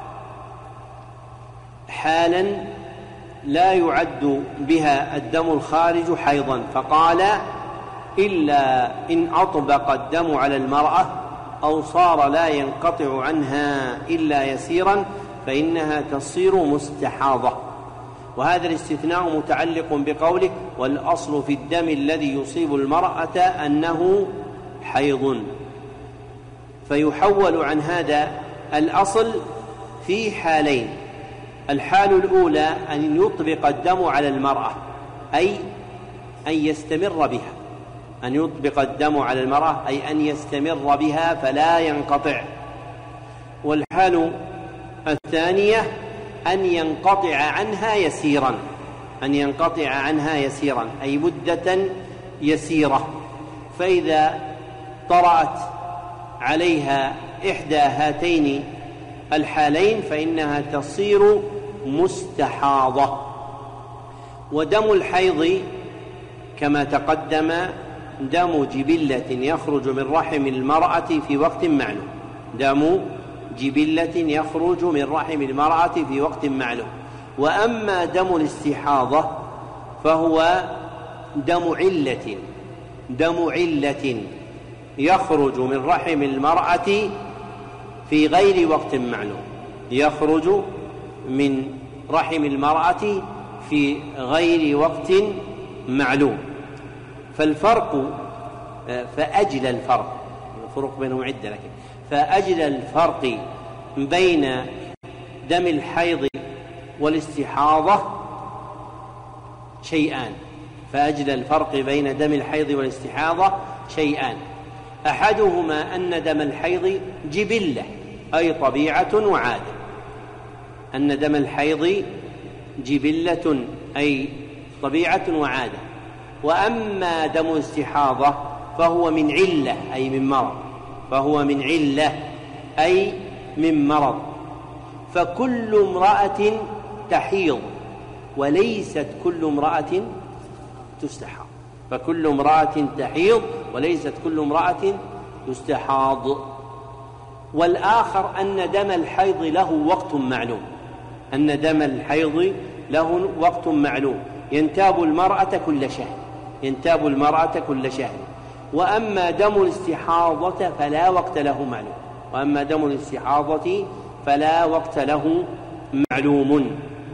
حالا لا يعد بها الدم الخارج حيضا، فقال: إلا إن أطبق الدم على المرأة أو صار لا ينقطع عنها إلا يسيرا فإنها تصير مستحاضة. وهذا الاستثناء متعلق بقوله: والأصل في الدم الذي يصيب المرأة أنه حيض، فيحول عن هذا الأصل في حالين: الحال الأولى أن يطبق الدم على المرأة، أي أن يستمر بها، أن يطبق الدم على المرأة أي أن يستمر بها فلا ينقطع. والحال الثانية أن ينقطع عنها يسيرا، أن ينقطع عنها يسيرا أي مدة يسيرة، فإذا طرأت عليها إحدى هاتين الحالين فإنها تصير مستحاضة. ودم الحيض كما تقدم دم جبلة يخرج من رحم المرأة في وقت معلوم، دم جبلة يخرج من رحم المرأة في وقت معلوم. وأما دم الاستحاضة فهو دم علة يخرج من رحم المرأة في غير وقت معلوم، يخرج من رحم المرأة في غير وقت معلوم. فأجل الفرق بينهم عدة، لكن فأجل الفرق بين دم الحيض والاستحاضة شيئان، فأجل الفرق بين دم الحيض والاستحاضة شيئان: أحدهما أن دم الحيض جبلة أي طبيعة وعادة، أن دم الحيض جبلة أي طبيعة وعادة. وأما دم الاستحاضة فهو من علة أي من مرض، فهو من علة أي من مرض. فكل امرأة تحيض وليست كل امرأة تستحاض، فكل امرأة تحيض وليست كل امرأة تستحاض. والآخر أن دم الحيض له وقت معلوم، أن دم الحيض له وقت معلوم ينتاب المرأة كل شهر، ينتاب المرأة كل شهر. وأما دم الاستحاضة فلا وقت له معلوم، وأما دم الاستحاضة فلا وقت له معلوم.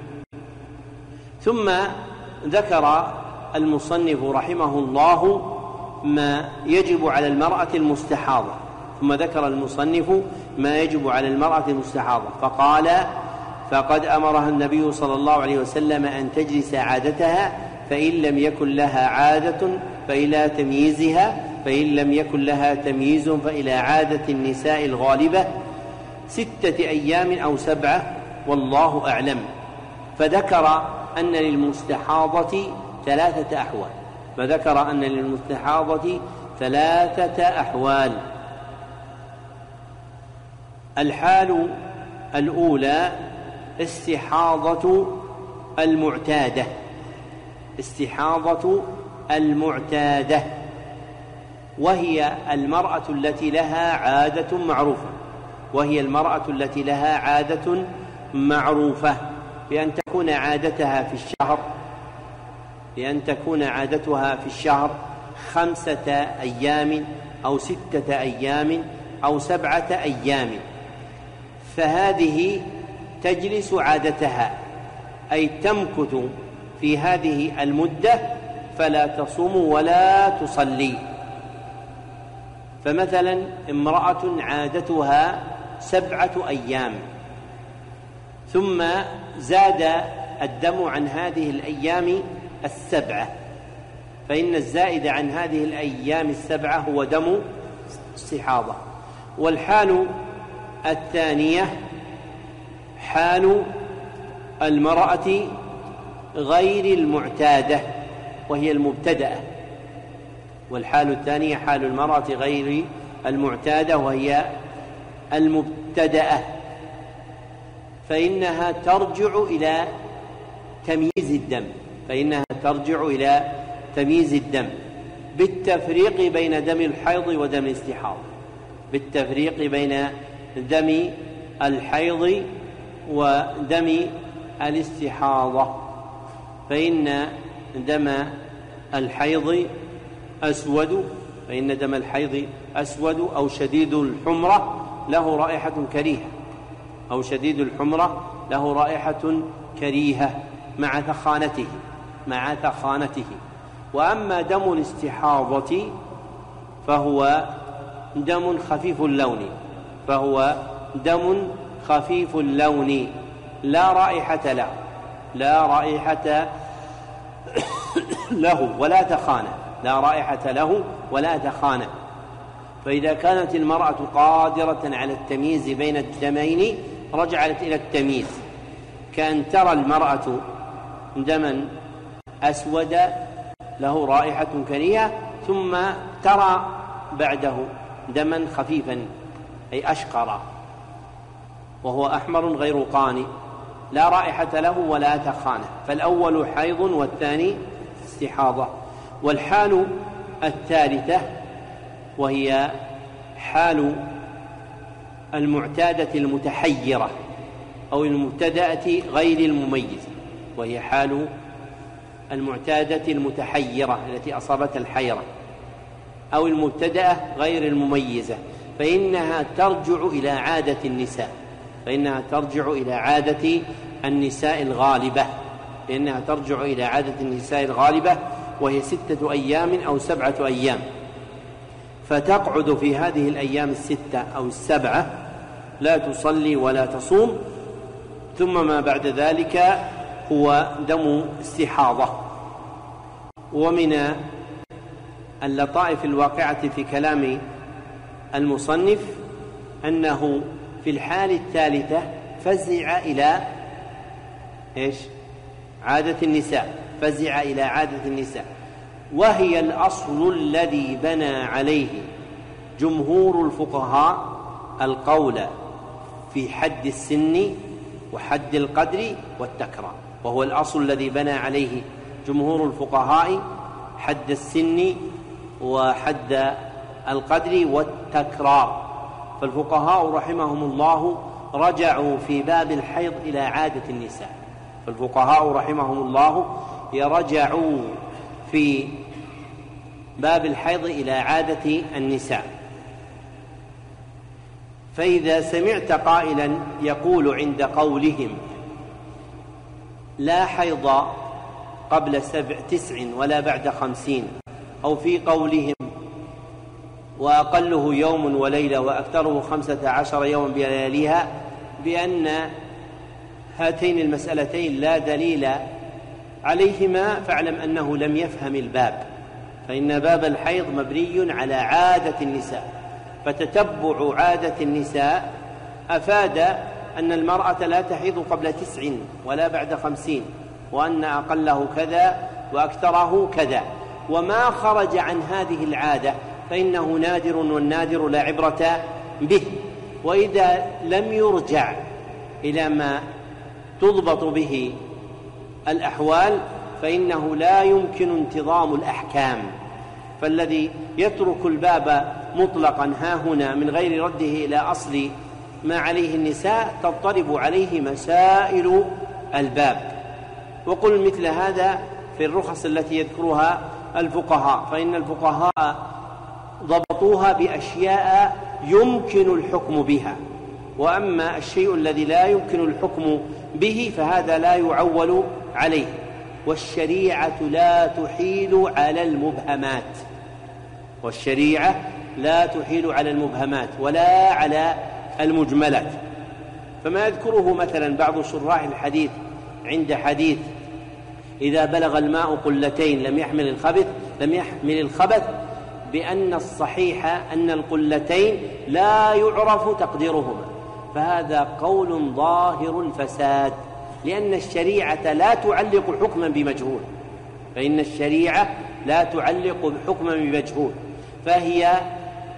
ثم ذكر المصنف رحمه الله ما يجب على المرأة المستحاضة، ثم ذكر المصنف ما يجب على المرأة المستحاضة فقال: فقد أمرها النبي صلى الله عليه وسلم أن تجلس عادتها، فإن لم يكن لها عادة فإلى تمييزها، فإن لم يكن لها تمييز فإلى عادة النساء الغالبة 6 أيام أو 7، والله أعلم. فذكر أن للمستحاضة 3 أحوال، فذكر أن للمستحاضة 3 أحوال. الحال الأولى استحاضة المعتادة، استحاضة المعتادة، وهي المرأة التي لها عادة معروفة، وهي المرأة التي لها عادة معروفة بأن تكون عادتها في الشهر، بأن تكون عادتها في الشهر 5 أيام أو 6 أيام أو 7 أيام، فهذه تجلس عادتها أي تمكث في هذه المدة فلا تصوم ولا تصلي. فمثلا امرأة عادتها 7 أيام ثم زاد الدم عن هذه الأيام 7، فإن الزائد عن هذه الأيام 7 هو دم استحاضة. والحال الثانية حال المرأة غير المعتادة وهي المبتدأة، والحال الثانية حال المرأة غير المعتادة وهي المبتدأة، فإنها ترجع إلى تمييز الدم بالتفريق بين دم الحيض ودم الاستحاضة، دم الحيض ودم الاستحاضة، فإن دم الحيض أسود أو شديد الحمرة له رائحة كريهة مع ثخانته. وأما دم الاستحاضة فهو دم خفيف اللون لا رائحة له ولا تخانة. فإذا كانت المرأة قادرة على التمييز بين الدمين رجعت إلى التمييز، كأن ترى المرأة دما أسود له رائحة كريهة ثم ترى بعده دما خفيفا أي أشقر وهو أحمر غير قاني لا رائحة له ولا تخانة، فالأول حيض والثاني استحاضة. والحال الثالثة وهي حال المعتادة المتحيرة أو المبتدأة غير المميزة، وهي حال المعتادة المتحيرة التي أصابتها الحيرة أو المبتدأة غير المميزة، فإنها ترجع إلى عادة النساء الغالبة، وهي 6 أيام أو 7 أيام، فتقعد في هذه الأيام 6 أو 7 لا تصلي ولا تصوم، ثم ما بعد ذلك هو دم استحاضة. ومن اللطائف الواقعة في كلام المصنف أنه في الحال الثالثة فزع إلى عادة النساء، وهي الأصل الذي بنى عليه جمهور الفقهاء القول في حد السن وحد القدر والتكرار، وهو الأصل الذي بنى عليه جمهور الفقهاء حد السن وحد القدر والتكرار. فالفقهاء رحمهم الله رجعوا في باب الحيض إلى عادة النساء. فإذا سمعت قائلا يقول عند قولهم لا حيض قبل 9 ولا بعد 50، أو في قولهم وأقله يوم وليلة وأكثره 15 يوما بلياليها، بأن هاتين المسألتين لا دليل عليهما، فاعلم أنه لم يفهم الباب، فإن باب الحيض مبني على عادة النساء، فتتبع عادة النساء أفاد أن المرأة لا تحيض قبل 9 ولا بعد 50، وأن أقله كذا وأكثره كذا، وما خرج عن هذه العادة فإنه نادر، والنادر لا عبرة به. وإذا لم يرجع إلى ما تضبط به الأحوال فإنه لا يمكن انتظام الأحكام، فالذي يترك الباب مطلقا هاهنا من غير رده إلى أصل ما عليه النساء تضطرب عليه مسائل الباب. وقل مثل هذا في الرخص التي يذكرها الفقهاء، فإن الفقهاء ضبطوها بأشياء يمكن الحكم بها، وأما الشيء الذي لا يمكن الحكم به فهذا لا يعول عليه. والشريعة لا تحيل على المبهمات ولا على المجملات. فما يذكره مثلا بعض شراح الحديث عند حديث إذا بلغ الماء قلتين لم يحمل الخبث، بأن الصحيح أن القلتين لا يعرف تقديرهما، فهذا قول ظاهر الفساد، لأن الشريعة لا تعلق حكما بمجهول، فهي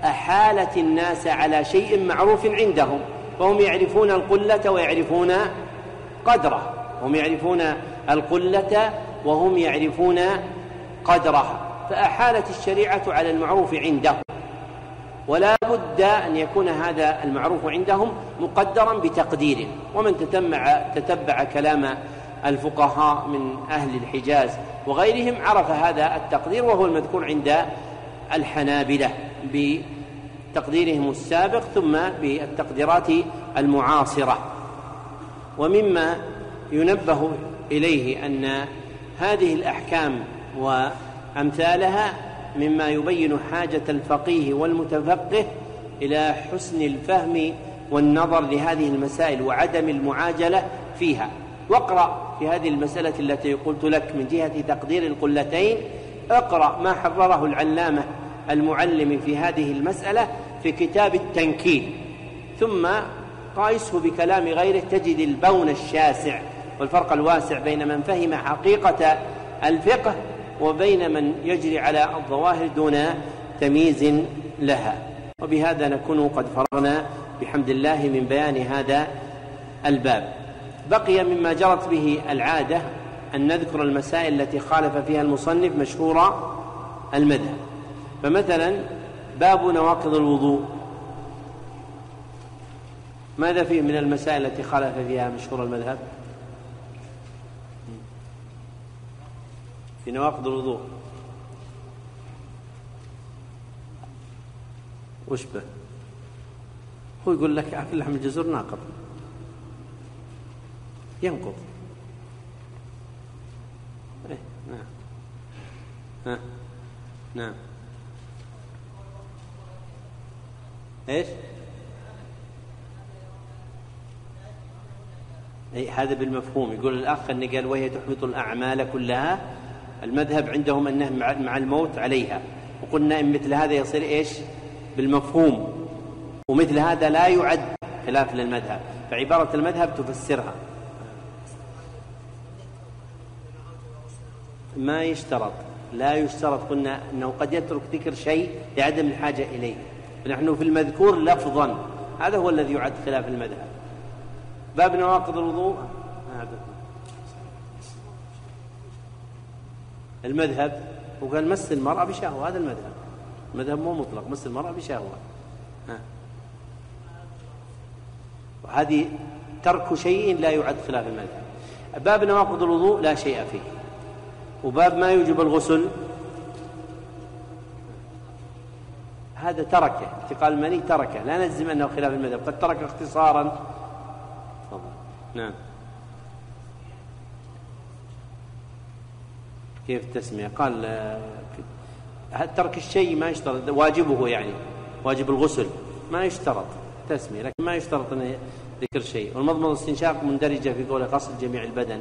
أحالت الناس على شيء معروف عندهم، فهم يعرفون القلة ويعرفون قدره، هم يعرفون القلة وهم يعرفون قدرها، فأحالت الشريعة على المعروف عندهم، ولا بد أن يكون هذا المعروف عندهم مقدرا بتقدير. ومن تتبع كلام الفقهاء من أهل الحجاز وغيرهم عرف هذا التقدير، وهو المذكور عند الحنابلة بتقديرهم السابق ثم بالتقديرات المعاصرة. ومما ينبه إليه أن هذه الأحكام وأمثالها مما يبين حاجة الفقيه والمتفقه إلى حسن الفهم والنظر لهذه المسائل وعدم المعاجلة فيها. واقرأ في هذه المسألة التي قلت لك من جهة تقدير القلتين، اقرأ ما حرره العلامة المعلم في هذه المسألة في كتاب التنكيل، ثم قائسه بكلام غيره تجد البون الشاسع والفرق الواسع بين من فهم حقيقة الفقه وبين من يجري على الظواهر دون تمييز لها. وبهذا نكون قد فرغنا بحمد الله من بيان هذا الباب. بقي مما جرت به العادة أن نذكر المسائل التي خالف فيها المصنف مشهور المذهب. فمثلا باب نواقض الوضوء، ماذا فيه من المسائل التي خالف فيها مشهور المذهب؟ في نواقض الوضوء وش به؟ هو يقول لك أكل لحم الجزور ناقض، ينقض. نعم نعم. ايش؟ هذا بالمفهوم. يقول الأخ أن قال وهي تحبط الأعمال كلها، المذهب عندهم أنه مع الموت عليها، وقلنا إن مثل هذا يصير إيش؟ بالمفهوم، ومثل هذا لا يعد خلاف للمذهب، فعبارة المذهب تفسرها. ما يشترط، لا يشترط، قلنا أنه قد يترك ذكر شيء لعدم الحاجة إليه، فنحن في المذكور لفظا هذا هو الذي يعد خلاف المذهب. باب نواقض الوضوء، المذهب وقال مس المرأة بشهوة، هذا المذهب مو مطلق، مس المرأة بشهوة. وهذه ترك شيء لا يعد خلاف المذهب. باب نواقض الوضوء لا شيء فيه. وباب ما يوجب الغسل هذا تركه، انتقال المني تركه، لا نجزم أنه خلاف المذهب، قد ترك اختصارا. نعم. كيف التسمية؟ قال ترك الشيء ما يشترط واجبه، يعني واجب الغسل ما يشترط تسمية، لكن ما يشترط أن ذكر شيء. والمضمضة والاستنشاق مندرجة في قول غسل جميع البدن.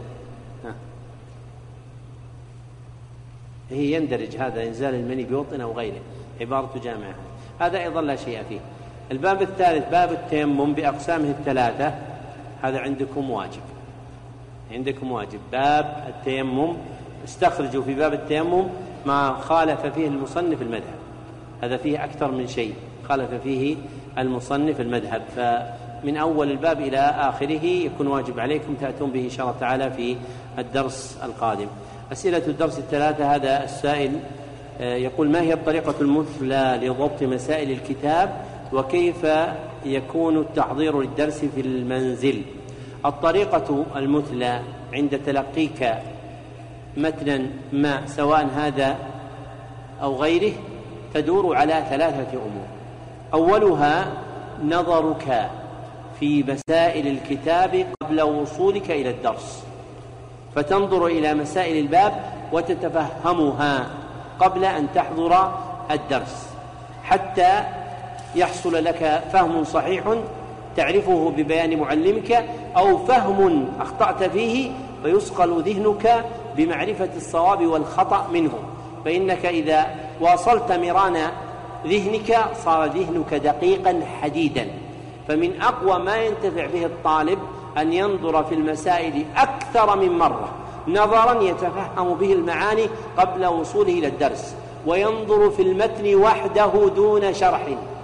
هي يندرج هذا إنزال المني بوطن أو غيره، عبارة جامعة، هذا أيضا لا شيء فيه. الباب الثالث باب التيمم بأقسامه الثلاثة، هذا عندكم واجب. باب التيمم استخرجوا في باب التيمم ما خالف فيه المصنف المذهب، هذا فيه أكثر من شيء خالف فيه المصنف المذهب، فمن أول الباب إلى آخره يكون واجب عليكم تأتون به إن شاء الله تعالى في الدرس القادم. أسئلة الدرس الثلاثة. هذا السائل يقول ما هي الطريقة المثلى لضبط مسائل الكتاب، وكيف يكون التحضير للدرس في المنزل؟ الطريقة المثلى عند تلقيك متنا ما سواء هذا أو غيره تدور على ثلاثة أمور. أولها نظرك في مسائل الكتاب قبل وصولك إلى الدرس، فتنظر إلى مسائل الباب وتتفهمها قبل أن تحضر الدرس حتى يحصل لك فهم صحيح تعرفه ببيان معلمك، أو فهم أخطأت فيه فيصقل ذهنك بمعرفة الصواب والخطأ منه، فإنك إذا واصلت مران ذهنك صار ذهنك دقيقا حديدا. فمن أقوى ما ينتفع به الطالب أن ينظر في المسائل أكثر من مرة نظرا يتفهم به المعاني قبل وصوله إلى الدرس، وينظر في المتن وحده دون شرح،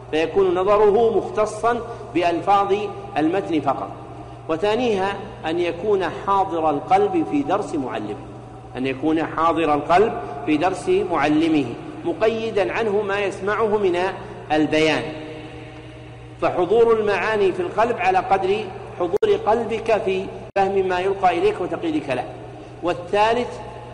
فيكون نظره مختصا بألفاظ المتن فقط. وثانيها أن يكون حاضر القلب في درس معلمه، أن يكون حاضر القلب في درس معلمه مقيدا عنه ما يسمعه من البيان، فحضور المعاني في القلب على قدر حضور قلبك في فهم ما يلقى إليك وتقييدك له. والثالث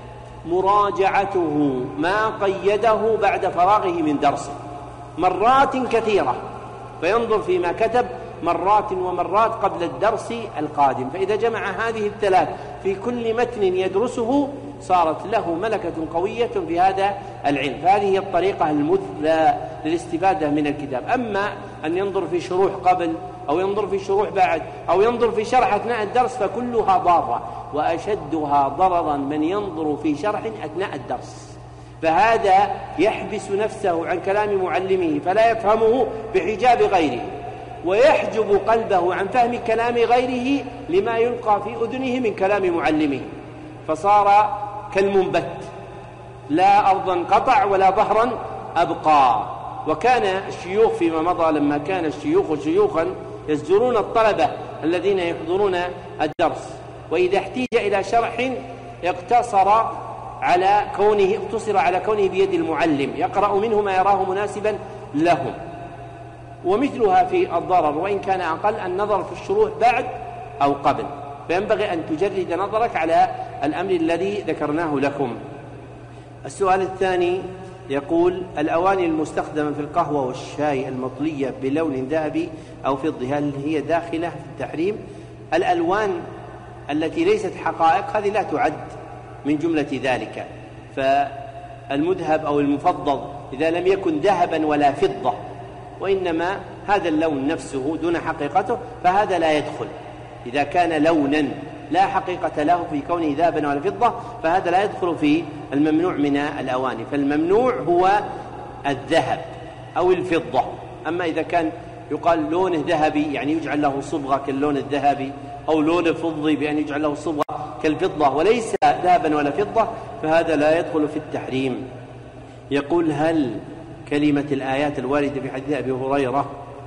مراجعته ما قيده بعد فراغه من درسه مرات كثيرة، فينظر فيما كتب مرات ومرات قبل الدرس القادم، فإذا جمع هذه الثلاث في كل متن يدرسه صارت له ملكة قوية في هذا العلم. فهذه هي الطريقة المثلى للاستفادة من الكتاب. أما أن ينظر في شروح قبل أو ينظر في شروح بعد أو ينظر في شرح أثناء الدرس فكلها ضارة، وأشدها ضررا من ينظر في شرح أثناء الدرس، فهذا يحبس نفسه عن كلام معلمه فلا يفهمه بحجاب غيره، ويحجب قلبه عن فهم كلام غيره لما يلقى في أذنه من كلام معلمه، فصار كالمنبت لا أرضا قطع ولا ظهرا أبقى. وكان الشيوخ فيما مضى لما كان الشيوخ شيوخا يزجرون الطلبة الذين يحضرون الدرس، وإذا احتيج إلى شرح اقتصر على كونه بيد المعلم يقرأ منه ما يراه مناسبا لهم. ومثلها في الضرر وإن كان أقل النظر في الشروح بعد أو قبل، فينبغي أن تجرد نظرك على الأمر الذي ذكرناه لكم. السؤال الثاني يقول: الأواني المستخدمة في القهوة والشاي المطلية بلون ذهبي أو فضي هل هي داخلة في التحريم؟ الألوان التي ليست حقائق هذه لا تعد من جملة ذلك، فالمذهب أو المفضل إذا لم يكن ذهبا ولا فضة وإنما هذا اللون نفسه دون حقيقته فهذا لا يدخل. إذا كان لونا لا حقيقة له في كونه ذهبا ولا فضة فهذا لا يدخل في الممنوع من الأواني، فالممنوع هو الذهب أو الفضة. أما إذا كان يقال لونه ذهبي يعني يجعل له صبغة كاللون الذهبي، أو لونه فضي بأن يجعل له صبغة كالفضة وليس ذهبا ولا فضة فهذا لا يدخل في التحريم. يقول: هل كلمة الآيات الواردة في حديث أبي هريرة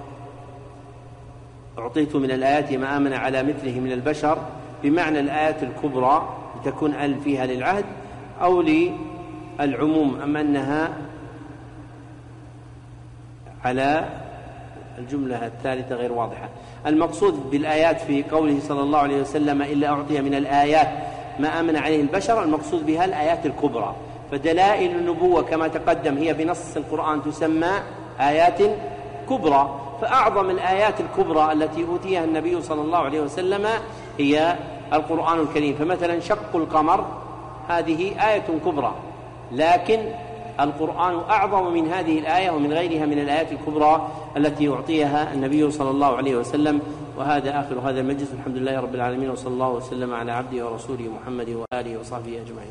أعطيت من الآيات ما آمن على مثله من البشر بمعنى الآيات الكبرى لتكون فيها للعهد أو للعموم أم أنها على الجملة الثالثة غير واضحة؟ المقصود بالآيات في قوله صلى الله عليه وسلم إلا أعطي من الآيات ما آمن عليه البشر، المقصود بها الآيات الكبرى، فدلائل النبوة كما تقدم هي بنص القرآن تسمى آيات كبرى، فأعظم الآيات الكبرى التي أوتيها النبي صلى الله عليه وسلم هي القرآن الكريم. فمثلا شق القمر هذه آية كبرى، لكن القرآن أعظم من هذه الآية ومن غيرها من الآيات الكبرى التي أعطيها النبي صلى الله عليه وسلم. وهذا آخر هذا المجلس، الحمد لله رب العالمين، وصلى الله وسلم على عبده ورسوله محمد وآله وصحبه أجمعين.